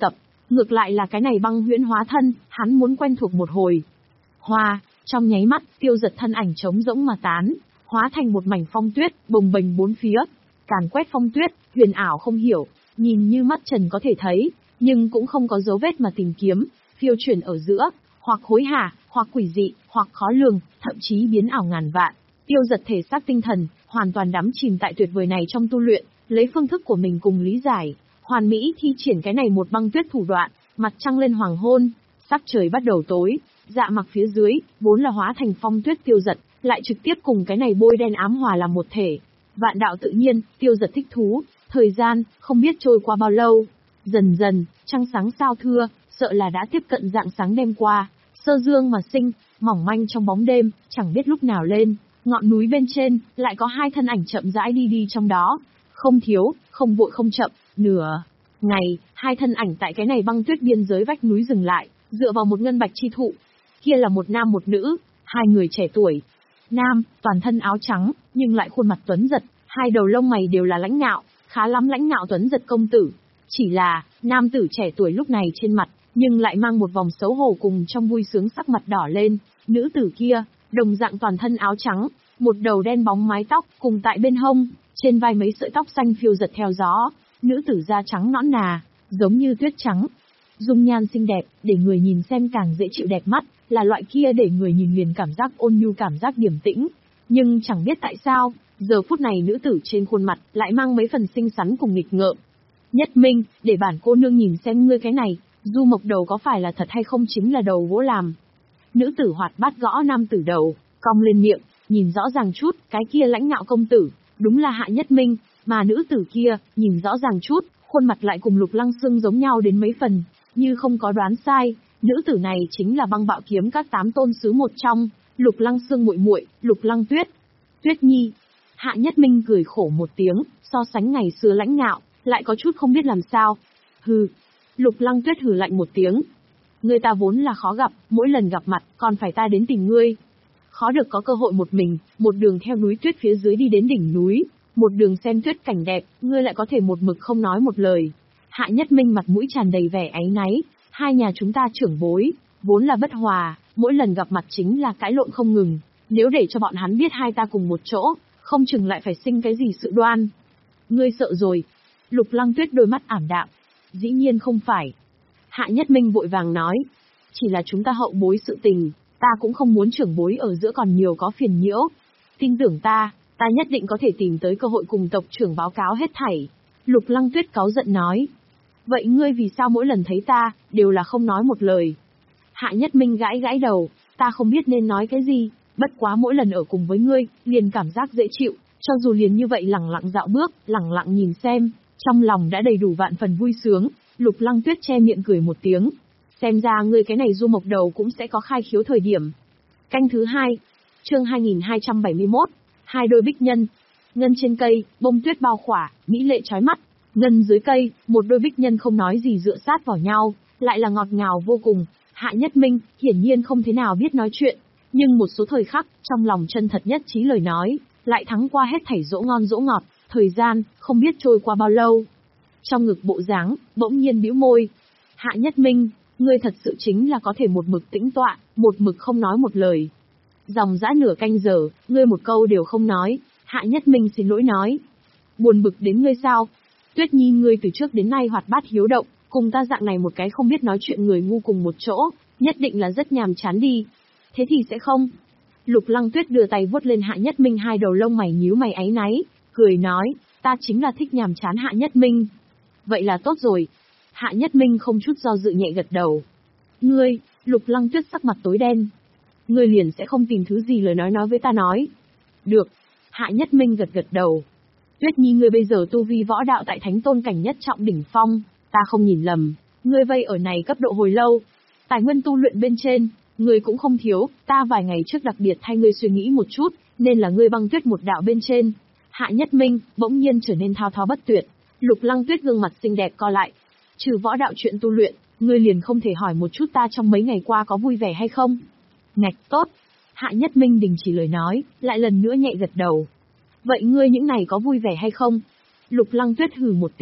Ngược lại là cái này băng huyễn hóa thân, hắn muốn quen thuộc một hồi. Hoa, trong nháy mắt, Tiêu Giật thân ảnh trống rỗng mà tán, hóa thành một mảnh phong tuyết, bồng bềnh bốn phía. Càn quét phong tuyết, huyền ảo không hiểu, nhìn như mắt trần có thể thấy, nhưng cũng không có dấu vết mà tìm kiếm, phiêu chuyển ở giữa, hoặc hối hả, hoặc quỷ dị, hoặc khó lường, thậm chí biến ảo ngàn vạn. Tiêu Giật thể xác tinh thần, hoàn toàn đắm chìm tại tuyệt vời này trong tu luyện, lấy phương thức của mình cùng lý giải, hoàn mỹ thi triển cái này một băng tuyết thủ đoạn, mặt trăng lên hoàng hôn, sắc trời bắt đầu tối, dạ mặc phía dưới, vốn là hóa thành phong tuyết Tiêu Giật, lại trực tiếp cùng cái này bôi đen ám hòa làm một thể. Vạn đạo tự nhiên, Tiêu Giật thích thú, thời gian, không biết trôi qua bao lâu. Dần dần, trăng sáng sao thưa, sợ là đã tiếp cận dạng sáng đêm qua, sơ dương mà sinh, mỏng manh trong bóng đêm, chẳng biết lúc nào lên, ngọn núi bên trên, lại có hai thân ảnh chậm rãi đi đi trong đó. Không thiếu, không vội không chậm, nửa ngày, hai thân ảnh tại cái này băng tuyết biên giới vách núi dừng lại, dựa vào một ngân bạch chi thụ. Kia là một nam một nữ, hai người trẻ tuổi. Nam, toàn thân áo trắng, nhưng lại khuôn mặt tuấn giật, hai đầu lông mày đều là lãnh ngạo, khá lắm lãnh ngạo tuấn giật công tử. Chỉ là, nam tử trẻ tuổi lúc này trên mặt, nhưng lại mang một vòng xấu hổ cùng trong vui sướng sắc mặt đỏ lên. Nữ tử kia, đồng dạng toàn thân áo trắng, một đầu đen bóng mái tóc, cùng tại bên hông, trên vai mấy sợi tóc xanh phiêu giật theo gió. Nữ tử da trắng nõn nà, giống như tuyết trắng. Dung nhan xinh đẹp, để người nhìn xem càng dễ chịu đẹp mắt, là loại kia để người nhìn liền cảm giác ôn nhu cảm giác điềm tĩnh. Nhưng chẳng biết tại sao, giờ phút này nữ tử trên khuôn mặt lại mang mấy phần xinh xắn cùng nghịch ngợm. Nhất Minh, để bản cô nương nhìn xem ngươi cái này, du mộc đầu có phải là thật hay không chính là đầu gỗ làm. Nữ tử hoạt bát gõ nam tử đầu, cong lên miệng, nhìn rõ ràng chút, cái kia lãnh ngạo công tử, đúng là Hạ Nhất Minh, mà nữ tử kia, nhìn rõ ràng chút, khuôn mặt lại cùng Lục Lăng Xương giống nhau đến mấy phần, như không có đoán sai, nữ tử này chính là băng bạo kiếm các tám tôn sứ một trong, Lục Lăng Xương muội muội, Lục Lăng Tuyết. Tuyết Nhi. Hạ Nhất Minh cười khổ một tiếng, so sánh ngày xưa lãnh ngạo, lại có chút không biết làm sao. Hừ. Lục Lăng Tuyết hừ lạnh một tiếng. Ngươi ta vốn là khó gặp, mỗi lần gặp mặt, còn phải ta đến tìm ngươi. Khó được có cơ hội một mình, một đường theo núi tuyết phía dưới đi đến đỉnh núi, một đường xem tuyết cảnh đẹp, ngươi lại có thể một mực không nói một lời. Hạ Nhất Minh mặt mũi tràn đầy vẻ áy náy, hai nhà chúng ta trưởng bối, vốn là bất hòa, mỗi lần gặp mặt chính là cãi lộn không ngừng, nếu để cho bọn hắn biết hai ta cùng một chỗ, không chừng lại phải sinh cái gì sự đoan. Ngươi sợ rồi. Lục Lăng Tuyết đôi mắt ảm đạm. Dĩ nhiên không phải. Hạ Nhất Minh vội vàng nói. Chỉ là chúng ta hậu bối sự tình, ta cũng không muốn trưởng bối ở giữa còn nhiều có phiền nhiễu. Tin tưởng ta, ta nhất định có thể tìm tới cơ hội cùng tộc trưởng báo cáo hết thảy. Lục Lăng Tuyết cáu giận nói. Vậy ngươi vì sao mỗi lần thấy ta, đều là không nói một lời? Hạ Nhất Minh gãi gãi đầu, ta không biết nên nói cái gì, bất quá mỗi lần ở cùng với ngươi, liền cảm giác dễ chịu, cho dù liền như vậy lẳng lặng dạo bước, lẳng lặng nhìn xem, trong lòng đã đầy đủ vạn phần vui sướng. Lục Lăng Tuyết che miệng cười một tiếng. Xem ra ngươi cái này du mộc đầu cũng sẽ có khai khiếu thời điểm. Canh thứ hai, chương hai nghìn hai trăm bảy mươi mốt, hai đôi bích nhân. Ngân trên cây, bông tuyết bao khỏa, mỹ lệ chói mắt. Ngân dưới cây, một đôi bích nhân không nói gì dựa sát vào nhau, lại là ngọt ngào vô cùng. Hạ Nhất Minh, hiển nhiên không thế nào biết nói chuyện, nhưng một số thời khắc, trong lòng chân thật nhất trí lời nói, lại thắng qua hết thảy dỗ ngon dỗ ngọt, thời gian, không biết trôi qua bao lâu. Trong ngực bộ dáng, bỗng nhiên bĩu môi. Hạ Nhất Minh, ngươi thật sự chính là có thể một mực tĩnh tọa, một mực không nói một lời. Dòng dã nửa canh giờ, ngươi một câu đều không nói. Hạ Nhất Minh xin lỗi nói. Buồn bực đến ngươi sao? Tuyết Nhi ngươi từ trước đến nay hoạt bát hiếu động, cùng ta dạng này một cái không biết nói chuyện người ngu cùng một chỗ, nhất định là rất nhàm chán đi. Thế thì sẽ không. Lục Lăng Tuyết đưa tay vuốt lên Hạ Nhất Minh hai đầu lông mày nhíu mày áy náy, cười nói, ta chính là thích nhàm chán Hạ Nhất Minh. Vậy là tốt rồi. Hạ Nhất Minh không chút do dự nhẹ gật đầu. Ngươi, Lục Lăng Tuyết sắc mặt tối đen. Ngươi liền sẽ không tìm thứ gì lời nói nói với ta nói. Được. Hạ Nhất Minh gật gật đầu. Tuyết Nhi ngươi bây giờ tu vi võ đạo tại thánh tôn cảnh nhất trọng đỉnh phong, ta không nhìn lầm, ngươi vây ở này cấp độ hồi lâu. Tài nguyên tu luyện bên trên, ngươi cũng không thiếu, ta vài ngày trước đặc biệt thay ngươi suy nghĩ một chút, nên là ngươi băng tuyết một đạo bên trên. Hạ Nhất Minh, bỗng nhiên trở nên thao thao bất tuyệt. Lục Lăng Tuyết gương mặt xinh đẹp co lại. Trừ võ đạo chuyện tu luyện, ngươi liền không thể hỏi một chút ta trong mấy ngày qua có vui vẻ hay không? Ngạch, tốt. Hạ Nhất Minh đình chỉ lời nói, lại lần nữa nhẹ gật đầu. Vậy ngươi những này có vui vẻ hay không? Lục Lăng Tuyết hừ một tiếng,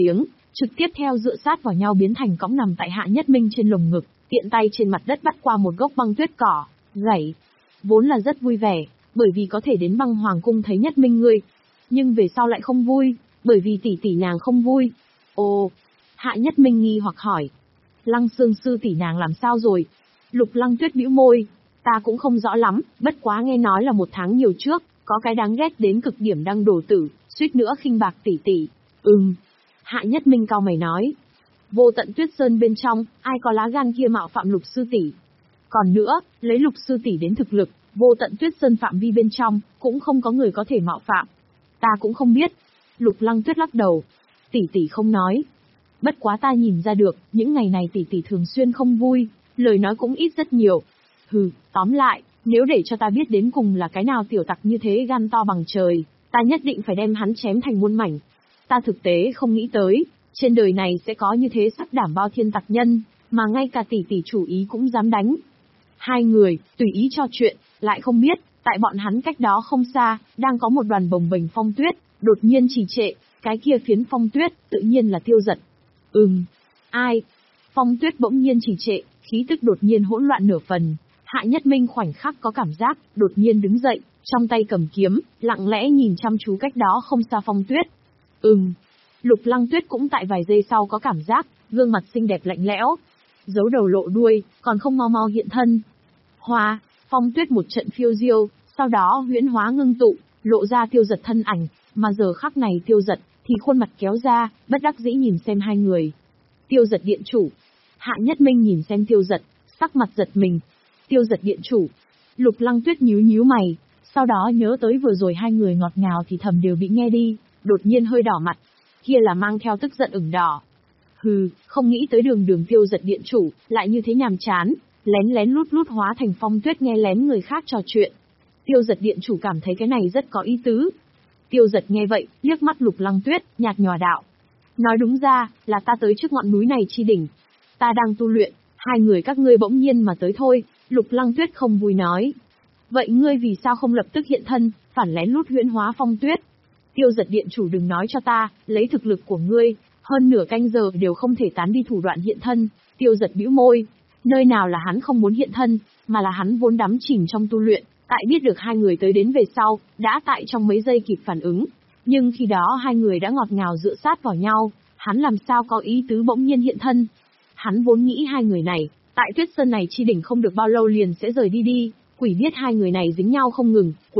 trực tiếp theo dựa sát vào nhau biến thành cõng nằm tại Hạ Nhất Minh trên lồng ngực, tiện tay trên mặt đất bắt qua một gốc băng tuyết cỏ, gãy. Vốn là rất vui vẻ, bởi vì có thể đến băng hoàng cung thấy Nhất Minh ngươi. Nhưng về sau lại không vui, bởi vì tỷ tỷ nàng không vui. Ồ, Hạ Nhất Minh nghi hoặc hỏi. Lăng Sương sư tỷ nàng làm sao rồi? Lục Lăng Tuyết bĩu môi. Ta cũng không rõ lắm, bất quá nghe nói là một tháng nhiều trước, có cái đáng ghét đến cực điểm đang đổ tử, suýt nữa khinh bạc tỷ tỷ. Ừm. Hạ Nhất Minh cau mày nói. Vô Tận Tuyết Sơn bên trong, ai có lá gan kia mạo phạm Lục sư tỷ? Còn nữa, lấy Lục sư tỷ đến thực lực, Vô Tận Tuyết Sơn phạm vi bên trong, cũng không có người có thể mạo phạm. Ta cũng không biết. Lục Lăng Tuyết lắc đầu. Tỷ tỷ không nói. Bất quá ta nhìn ra được, những ngày này tỷ tỷ thường xuyên không vui, lời nói cũng ít rất nhiều. Hừ, tóm lại, nếu để cho ta biết đến cùng là cái nào tiểu tặc như thế gan to bằng trời, ta nhất định phải đem hắn chém thành muôn mảnh. Ta thực tế không nghĩ tới, trên đời này sẽ có như thế sắc đảm bao thiên tặc nhân, mà ngay cả tỷ tỷ chủ ý cũng dám đánh. Hai người, tùy ý trò chuyện, lại không biết, tại bọn hắn cách đó không xa, đang có một đoàn bồng bềnh phong tuyết, đột nhiên trì trệ, cái kia phiến phong tuyết, tự nhiên là Tiêu Dật. Ừm, ai? Phong tuyết bỗng nhiên trì trệ, khí tức đột nhiên hỗn loạn nửa phần. Hạ Nhất Minh khoảnh khắc có cảm giác, đột nhiên đứng dậy, trong tay cầm kiếm, lặng lẽ nhìn chăm chú cách đó không xa phong tuyết. Ừm. Lục Lăng Tuyết cũng tại vài giây sau có cảm giác, gương mặt xinh đẹp lạnh lẽo, giấu đầu lộ đuôi, còn không mau mau hiện thân. Hoa, phong tuyết một trận phiêu diêu, sau đó huyễn hóa ngưng tụ, lộ ra Tiêu Dật thân ảnh, mà giờ khắc này Tiêu Dật thì khuôn mặt kéo ra, bất đắc dĩ nhìn xem hai người. Tiêu Dật điện chủ. Hạ Nhất Minh nhìn xem Tiêu Dật, sắc mặt giật mình. Tiêu Dật điện chủ. Lục Lăng Tuyết nhíu nhíu mày, sau đó nhớ tới vừa rồi hai người ngọt ngào thì thầm đều bị nghe đi, đột nhiên hơi đỏ mặt, kia là mang theo tức giận ửng đỏ. Hừ, không nghĩ tới đường đường Tiêu Dật điện chủ, lại như thế nhàm chán, lén lén lút lút hóa thành phong tuyết nghe lén người khác trò chuyện. Tiêu Dật điện chủ cảm thấy cái này rất có ý tứ. Tiêu Dật nghe vậy, liếc mắt Lục Lăng Tuyết, nhạt nhòa đạo. Nói đúng ra, là ta tới trước ngọn núi này chi đỉnh. Ta đang tu luyện, hai người các ngươi bỗng nhiên mà tới thôi, Lục Lăng Tuyết không vui nói. Vậy ngươi vì sao không lập tức hiện thân, phản lén lút huyễn hóa phong tuyết? Tiêu Dật điện chủ đừng nói cho ta, lấy thực lực của ngươi, hơn nửa canh giờ đều không thể tán đi thủ đoạn hiện thân. Tiêu Dật bĩu môi, nơi nào là hắn không muốn hiện thân, mà là hắn vốn đắm chìm trong tu luyện, tại biết được hai người tới đến về sau, đã tại trong mấy giây kịp phản ứng. Nhưng khi đó hai người đã ngọt ngào dựa sát vào nhau, hắn làm sao có ý tứ bỗng nhiên hiện thân. Hắn vốn nghĩ hai người này, tại Tuyết Sơn này chi đỉnh không được bao lâu liền sẽ rời đi đi, quỷ biết hai người này dính nhau không ngừng.